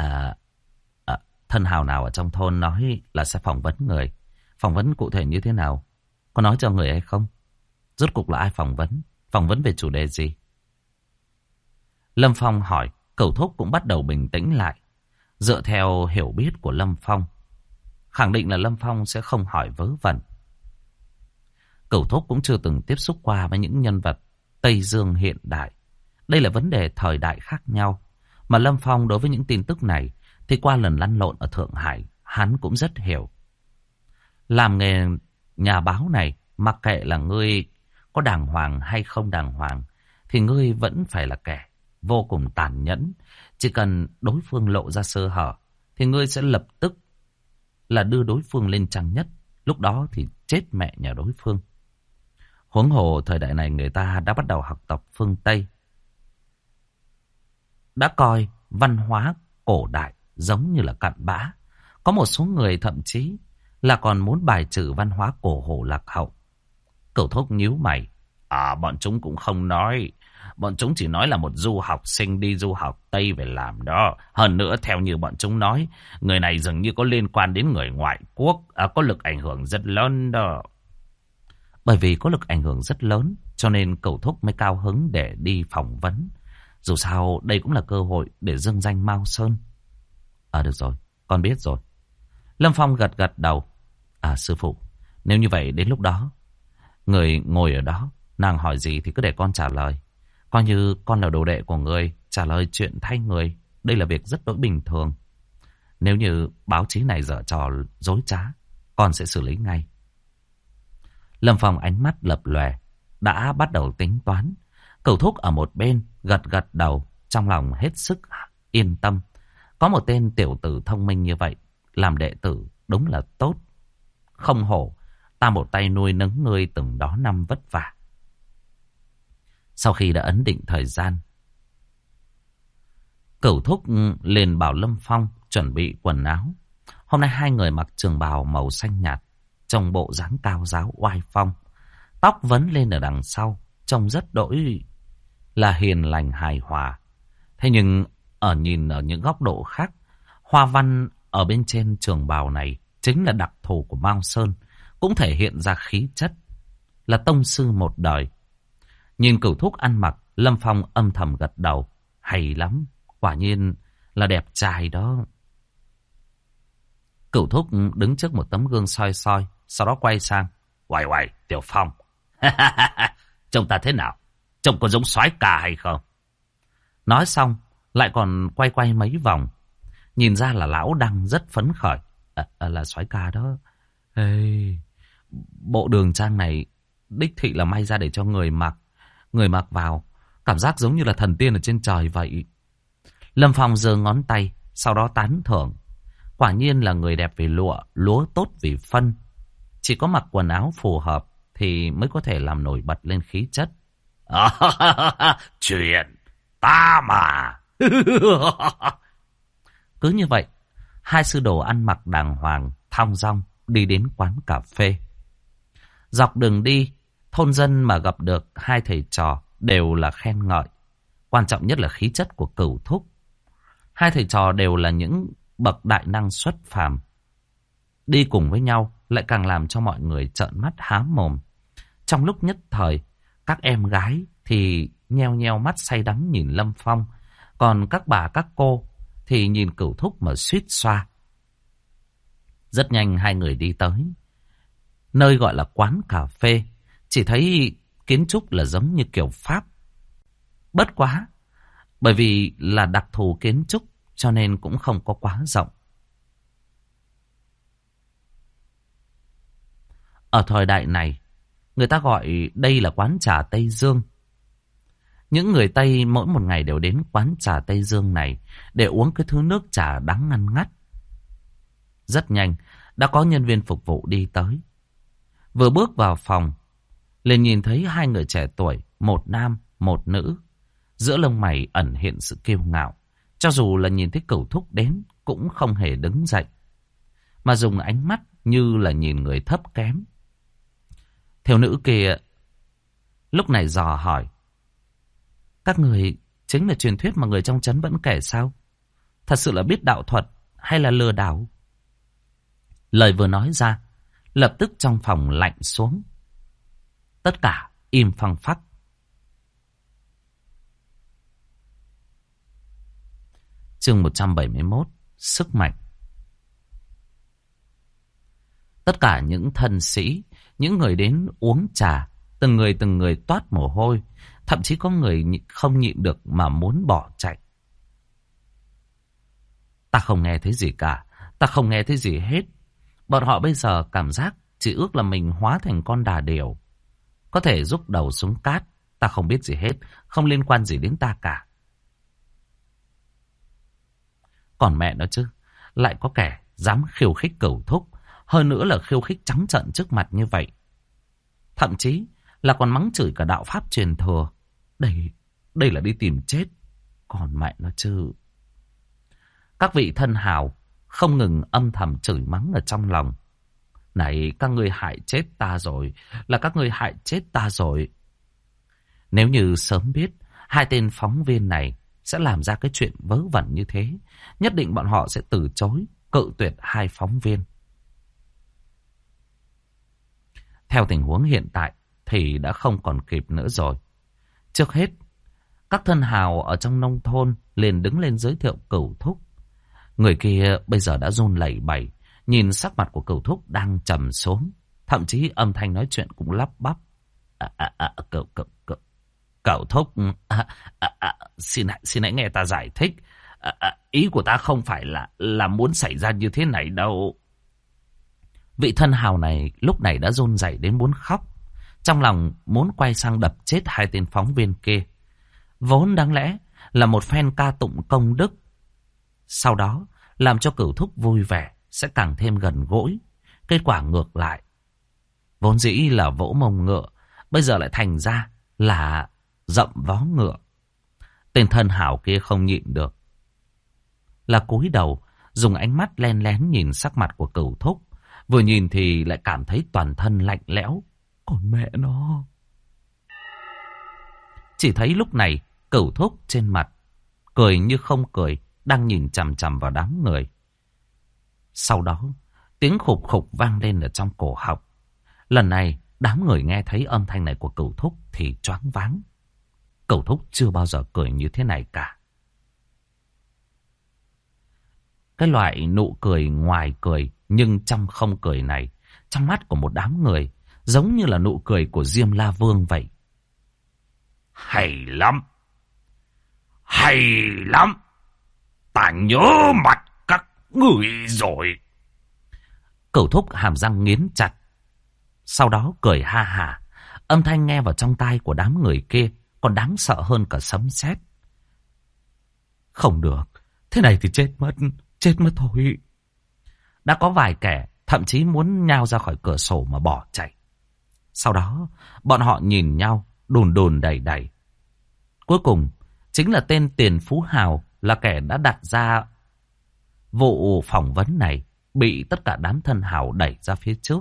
thân hào nào ở trong thôn nói là sẽ phỏng vấn người. Phỏng vấn cụ thể như thế nào? Có nói cho người hay không? Rốt cuộc là ai phỏng vấn? Phỏng vấn về chủ đề gì? Lâm Phong hỏi. Cửu Thúc cũng bắt đầu bình tĩnh lại. Dựa theo hiểu biết của Lâm Phong, khẳng định là Lâm Phong sẽ không hỏi vớ vẩn. Cửu Thúc cũng chưa từng tiếp xúc qua với những nhân vật Tây Dương hiện đại. Đây là vấn đề thời đại khác nhau. Mà Lâm Phong đối với những tin tức này thì qua lần lăn lộn ở Thượng Hải, hắn cũng rất hiểu. Làm nghề nhà báo này, mặc kệ là ngươi có đàng hoàng hay không đàng hoàng, thì ngươi vẫn phải là kẻ vô cùng tàn nhẫn. Chỉ cần đối phương lộ ra sơ hở thì ngươi sẽ lập tức là đưa đối phương lên trang nhất. Lúc đó thì chết mẹ nhà đối phương. Huống hồ thời đại này người ta đã bắt đầu học tập phương Tây, đã coi văn hóa cổ đại giống như là cặn bã. Có một số người thậm chí là còn muốn bài trừ văn hóa cổ hủ lạc hậu. Cửu Thúc nhíu mày. Bọn chúng cũng không nói. Bọn chúng chỉ nói là một du học sinh đi du học Tây về làm đó. Hơn nữa theo như bọn chúng nói, người này dường như có liên quan đến người ngoại quốc, có lực ảnh hưởng rất lớn đó. Bởi vì có lực ảnh hưởng rất lớn, cho nên Cửu Thúc mới cao hứng để đi phỏng vấn. Dù sao đây cũng là cơ hội để dương danh Mao Sơn. Được rồi, con biết rồi. Lâm Phong gật gật đầu. Sư phụ, nếu như vậy đến lúc đó người ngồi ở đó, nàng hỏi gì thì cứ để con trả lời. Coi như con là đồ đệ của người, trả lời chuyện thay người. Đây là việc rất đỗi bình thường. Nếu như báo chí này giở trò dối trá, con sẽ xử lý ngay. Lâm Phong ánh mắt lập lòe, đã bắt đầu tính toán. Cửu Thúc ở một bên gật gật đầu, trong lòng hết sức yên tâm. Có một tên tiểu tử thông minh như vậy, làm đệ tử đúng là tốt. Không hổ, ta một tay nuôi nấng ngươi từng đó năm vất vả. Sau khi đã ấn định thời gian, Cửu Thúc liền bảo Lâm Phong chuẩn bị quần áo. Hôm nay hai người mặc trường bào màu xanh nhạt, trông bộ dáng cao ráo oai phong. Tóc vấn lên ở đằng sau, trông rất đỗi là hiền lành hài hòa. Thế nhưng nhìn ở những góc độ khác, hoa văn ở bên trên trường bào này chính là đặc thù của Mao Sơn, cũng thể hiện ra khí chất là tông sư một đời. Nhìn Cửu Thúc ăn mặc, Lâm Phong âm thầm gật đầu. Hay lắm, quả nhiên là đẹp trai đó. Cửu Thúc đứng trước một tấm gương soi soi, sau đó quay sang. Uầy uầy, Tiểu Phong, trông ta thế nào? Trông có giống soái ca hay không? Nói xong, lại còn quay quay mấy vòng. Nhìn ra là lão đang rất phấn khởi. Là soái ca đó. Ê, bộ đường trang này đích thị là may ra để cho người mặc. Người mặc vào, cảm giác giống như là thần tiên ở trên trời vậy. Lâm Phong giơ ngón tay, sau đó tán thưởng. Quả nhiên là người đẹp vì lụa, lúa tốt vì phân. Chỉ có mặc quần áo phù hợp thì mới có thể làm nổi bật lên khí chất. Chuyện ta mà. Cứ như vậy, hai sư đồ ăn mặc đàng hoàng, thong dong đi đến quán cà phê. Dọc đường đi, thôn dân mà gặp được hai thầy trò đều là khen ngợi. Quan trọng nhất là khí chất của Cửu Thúc. Hai thầy trò đều là những bậc đại năng xuất phàm. Đi cùng với nhau lại càng làm cho mọi người trợn mắt há mồm. Trong lúc nhất thời, các em gái thì nheo nheo mắt say đắm nhìn Lâm Phong. Còn các bà các cô thì nhìn Cửu Thúc mà suýt xoa. Rất nhanh hai người đi tới nơi gọi là quán cà phê. Chỉ thấy kiến trúc là giống như kiểu Pháp. Bất quá, bởi vì là đặc thù kiến trúc cho nên cũng không có quá rộng. Ở thời đại này, người ta gọi đây là quán trà Tây Dương. Những người Tây mỗi một ngày đều đến quán trà Tây Dương này để uống cái thứ nước trà đắng ngăn ngắt. Rất nhanh, đã có nhân viên phục vụ đi tới. Vừa bước vào phòng, liền nhìn thấy hai người trẻ tuổi, một nam, một nữ. Giữa lông mày ẩn hiện sự kiêu ngạo. Cho dù là nhìn thấy Cửu Thúc đến, cũng không hề đứng dậy, mà dùng ánh mắt như là nhìn người thấp kém. Thiếu nữ kia lúc này dò hỏi. Các người chính là truyền thuyết mà người trong trấn vẫn kể sao? Thật sự là biết đạo thuật hay là lừa đảo? Lời vừa nói ra, lập tức trong phòng lạnh xuống. Tất cả im phăng phắc. Chương 171, sức mạnh. Tất cả những thân sĩ, những người đến uống trà, từng người toát mồ hôi, thậm chí có người không nhịn được mà muốn bỏ chạy. Ta không nghe thấy gì cả, ta không nghe thấy gì hết. Bọn họ bây giờ cảm giác chỉ ước là mình hóa thành con đà điểu, có thể rúc đầu xuống cát. Ta không biết gì hết, không liên quan gì đến ta cả. Còn mẹ nó chứ, lại có kẻ dám khiêu khích Cửu Thúc, hơn nữa là khiêu khích trắng trợn trước mặt như vậy. Thậm chí là còn mắng chửi cả đạo pháp truyền thừa. Đây là đi tìm chết. Còn mẹ nó chứ. Các vị thân hào không ngừng âm thầm chửi mắng ở trong lòng. Này, các ngươi hại chết ta rồi, là các ngươi hại chết ta rồi. Nếu như sớm biết hai tên phóng viên này sẽ làm ra cái chuyện vớ vẩn như thế, nhất định bọn họ sẽ từ chối, cự tuyệt hai phóng viên. Theo tình huống hiện tại thì đã không còn kịp nữa rồi. Trước hết, các thân hào ở trong nông thôn liền đứng lên giới thiệu Cửu Thúc. Người kia bây giờ đã run lẩy bẩy, nhìn sắc mặt của Cửu Thúc đang trầm xuống, thậm chí âm thanh nói chuyện cũng lắp bắp. Cậu thúc, xin hãy nghe ta giải thích. Ý của ta không phải là muốn xảy ra như thế này đâu. Vị thân hào này lúc này đã run rẩy đến muốn khóc. Trong lòng muốn quay sang đập chết hai tên phóng viên kia. Vốn đáng lẽ là một phen ca tụng công đức. Sau đó làm cho Cửu thúc vui vẻ sẽ càng thêm gần gũi. Kết quả ngược lại. Vốn dĩ là vỗ mông ngựa, bây giờ lại thành ra là dậm vó ngựa. Tên thân hảo kia không nhịn được, là cúi đầu dùng ánh mắt len lén nhìn sắc mặt của Cửu thúc. Vừa nhìn thì lại cảm thấy toàn thân lạnh lẽo. Còn mẹ nó. Chỉ thấy lúc này Cửu thúc trên mặt cười như không cười, đang nhìn chằm chằm vào đám người. Sau đó tiếng khục khục vang lên ở trong cổ họng. Lần này đám người nghe thấy âm thanh này của Cửu thúc thì choáng váng. Cửu thúc chưa bao giờ cười như thế này cả. Cái loại nụ cười ngoài cười nhưng trong không cười này, trong mắt của một đám người giống như là nụ cười của Diêm La Vương vậy. Hay lắm, hay lắm, ta nhớ mặt các người rồi. Cửu thúc hàm răng nghiến chặt, sau đó cười ha hả. Âm thanh nghe vào trong tai của đám người kia còn đáng sợ hơn cả sấm sét. Không được, thế này thì chết mất thôi. Đã có vài kẻ thậm chí muốn nhao ra khỏi cửa sổ mà bỏ chạy. Sau đó bọn họ nhìn nhau đùn đùn đẩy đẩy. Cuối cùng chính là tên Tiền Phú Hào, là kẻ đã đặt ra vụ phỏng vấn này, bị tất cả đám thân hào đẩy ra phía trước.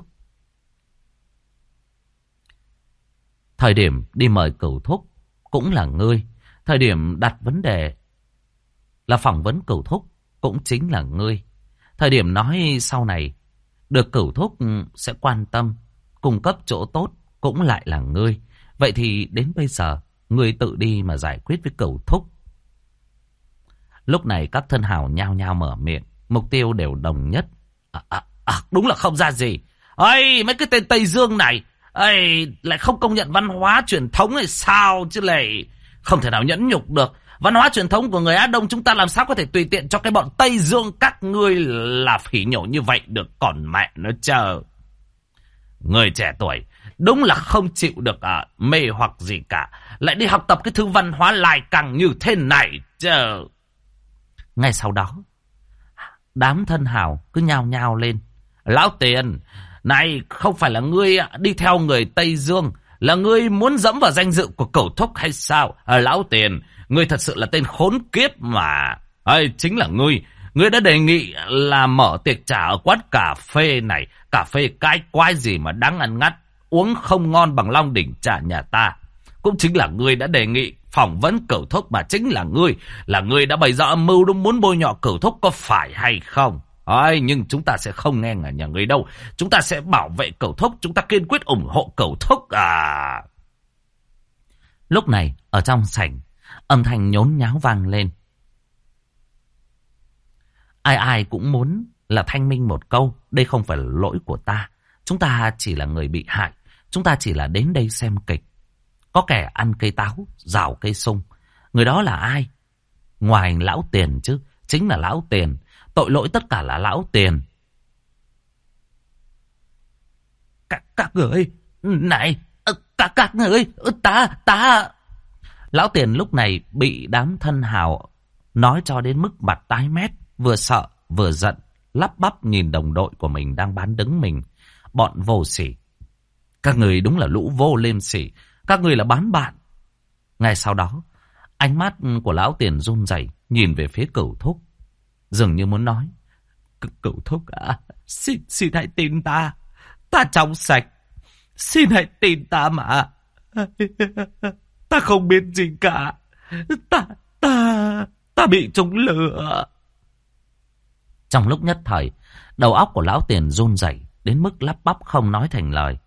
Thời điểm đi mời Cửu thúc cũng là ngươi. Thời điểm đặt vấn đề là phỏng vấn Cửu thúc cũng chính là ngươi. Thời điểm nói sau này được Cửu thúc sẽ quan tâm, cung cấp chỗ tốt cũng lại là ngươi. Vậy thì đến bây giờ ngươi tự đi mà giải quyết với Cửu thúc. Lúc này các thân hào nhao nhao mở miệng, mục tiêu đều đồng nhất. Đúng là không ra gì. Ây, mấy cái tên Tây Dương này, ây, lại không công nhận văn hóa truyền thống hay sao chứ lại không thể nào nhẫn nhục được. Văn hóa truyền thống của người Á Đông chúng ta làm sao có thể tùy tiện cho cái bọn Tây Dương các ngươi là phỉ nhổ như vậy được, còn mẹ nó chờ. Người trẻ tuổi đúng là không chịu được mê hoặc gì cả, lại đi học tập cái thứ văn hóa lai căng như thế này chờ. Ngay sau đó đám thân hào cứ nhao nhao lên. Lão Tiền, này không phải là ngươi đi theo người Tây Dương, là ngươi muốn dẫm vào danh dự của Cửu thúc hay sao? Lão Tiền, ngươi thật sự là tên khốn kiếp mà. Chính là ngươi đã đề nghị là mở tiệc trà ở quán cà phê này. Cà phê cái quái gì mà đáng ăn ngắt, uống không ngon bằng Long Đỉnh trà nhà ta. Cũng chính là ngươi đã đề nghị phỏng vấn Cửu thúc, mà chính là ngươi đã bày ra âm mưu đúng muốn bôi nhọ Cửu thúc, có phải hay không? Nhưng chúng ta sẽ không nghe nhà ngươi đâu. Chúng ta sẽ bảo vệ Cửu thúc, chúng ta kiên quyết ủng hộ Cửu thúc à. Lúc này ở trong sảnh, âm thanh nhốn nháo vang lên. Ai cũng muốn là thanh minh một câu, đây không phải là lỗi của ta. Chúng ta chỉ là người bị hại, chúng ta chỉ là đến đây xem kịch. Có kẻ ăn cây táo, rào cây sung. Người đó là ai? Ngoài Lão Tiền chứ, chính là Lão Tiền. Tội lỗi tất cả là Lão Tiền. Các người, này, các người, ta. Lão Tiền lúc này bị đám thân hào nói cho đến mức mặt tái mét, vừa sợ vừa giận, lắp bắp nhìn đồng đội của mình đang bán đứng mình. Bọn vô sỉ. Các người đúng là lũ vô liêm sỉ. Các người là bán bạn. Ngay sau đó, ánh mắt của Lão Tiền run rẩy nhìn về phía Cửu thúc, dường như muốn nói: Cửu thúc à, xin hãy tin ta. Ta trong sạch. Xin hãy tin ta mà. Ta không biết gì cả. Ta bị trúng lửa. Trong lúc nhất thời, đầu óc của Lão Tiền run rẩy đến mức lắp bắp không nói thành lời.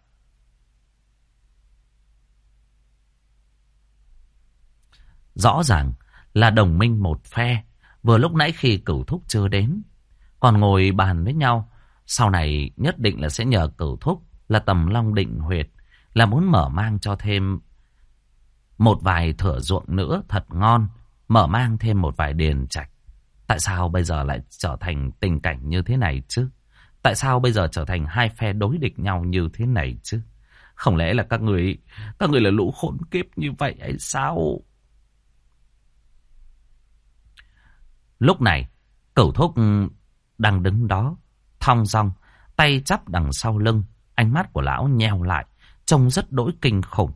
Rõ ràng là đồng minh một phe. Vừa lúc nãy khi Cửu thúc chưa đến, còn ngồi bàn với nhau, sau này nhất định là sẽ nhờ Cửu thúc là tầm Long Định Huyệt, là muốn mở mang cho thêm một vài thửa ruộng nữa thật ngon, mở mang thêm một vài điền trạch. Tại sao bây giờ lại trở thành tình cảnh như thế này chứ? Tại sao bây giờ trở thành hai phe đối địch nhau như thế này chứ? Không lẽ là các người là lũ khốn kiếp như vậy hay sao? Lúc này, Cửu Thúc đang đứng đó, thong dong, tay chắp đằng sau lưng, ánh mắt của lão nheo lại, trông rất đỗi kinh khủng.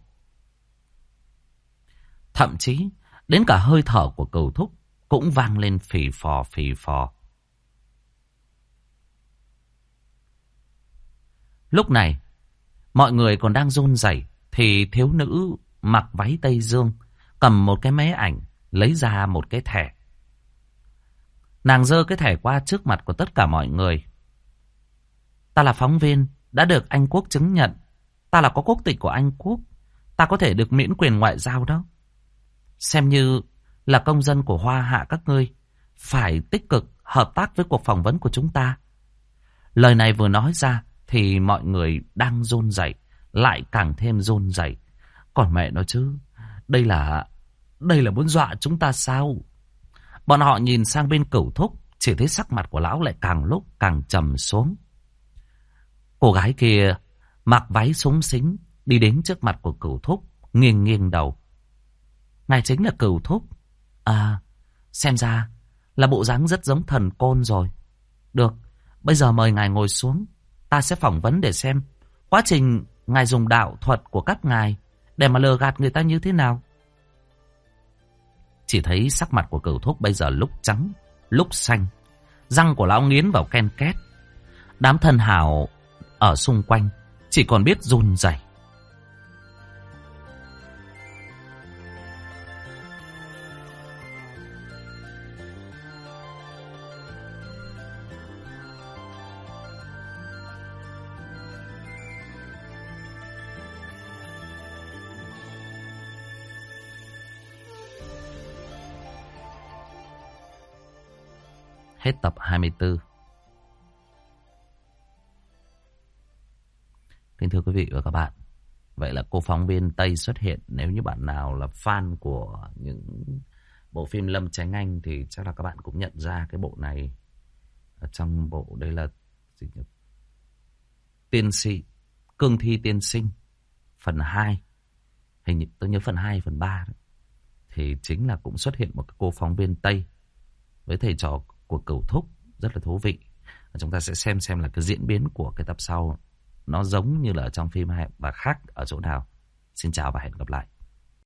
Thậm chí, đến cả hơi thở của Cửu Thúc cũng vang lên phì phò phì phò. Lúc này, mọi người còn đang run rẩy thì thiếu nữ mặc váy Tây Dương cầm một cái máy ảnh, lấy ra một cái thẻ. Nàng giơ cái thẻ qua trước mặt của tất cả mọi người. Ta là phóng viên, đã được Anh Quốc chứng nhận. Ta là có quốc tịch của Anh Quốc. Ta có thể được miễn quyền ngoại giao đó. Xem như là công dân của Hoa Hạ các ngươi, phải tích cực hợp tác với cuộc phỏng vấn của chúng ta. Lời này vừa nói ra thì mọi người đang run rẩy lại càng thêm run rẩy. Còn mẹ nó chứ, đây là muốn dọa chúng ta sao? Bọn họ nhìn sang bên Cửu Thúc, chỉ thấy sắc mặt của lão lại càng lúc càng trầm xuống. Cô gái kia mặc váy xúng xính đi đến trước mặt của Cửu Thúc, nghiêng nghiêng đầu. Ngài chính là Cửu Thúc. À, xem ra là bộ dáng rất giống thần côn rồi. Được, bây giờ mời ngài ngồi xuống. Ta sẽ phỏng vấn để xem quá trình ngài dùng đạo thuật của các ngài để mà lừa gạt người ta như thế nào. Chỉ thấy sắc mặt của Cửu Thúc bây giờ lúc trắng, lúc xanh. Răng của lão nghiến vào ken két. Đám thân hào ở xung quanh chỉ còn biết run rẩy. Hết tập 24. Kính thưa quý vị và các bạn, vậy là cô phóng viên Tây xuất hiện. Nếu như bạn nào là fan của những bộ phim Lâm Chánh Anh thì chắc là các bạn cũng nhận ra cái bộ này. Ở trong bộ đây là gì nhỉ? Tiên sĩ, Cương Thi Tiên Sinh phần 2. Hình như tôi nhớ phần 2, phần 3 đó. Thì chính là cũng xuất hiện một cô phóng viên Tây với thầy trò của Cửu Thúc, rất là thú vị. Chúng ta sẽ xem là cái diễn biến của cái tập sau nó giống như là ở trong phim hay và khác ở chỗ nào. Xin chào và hẹn gặp lại.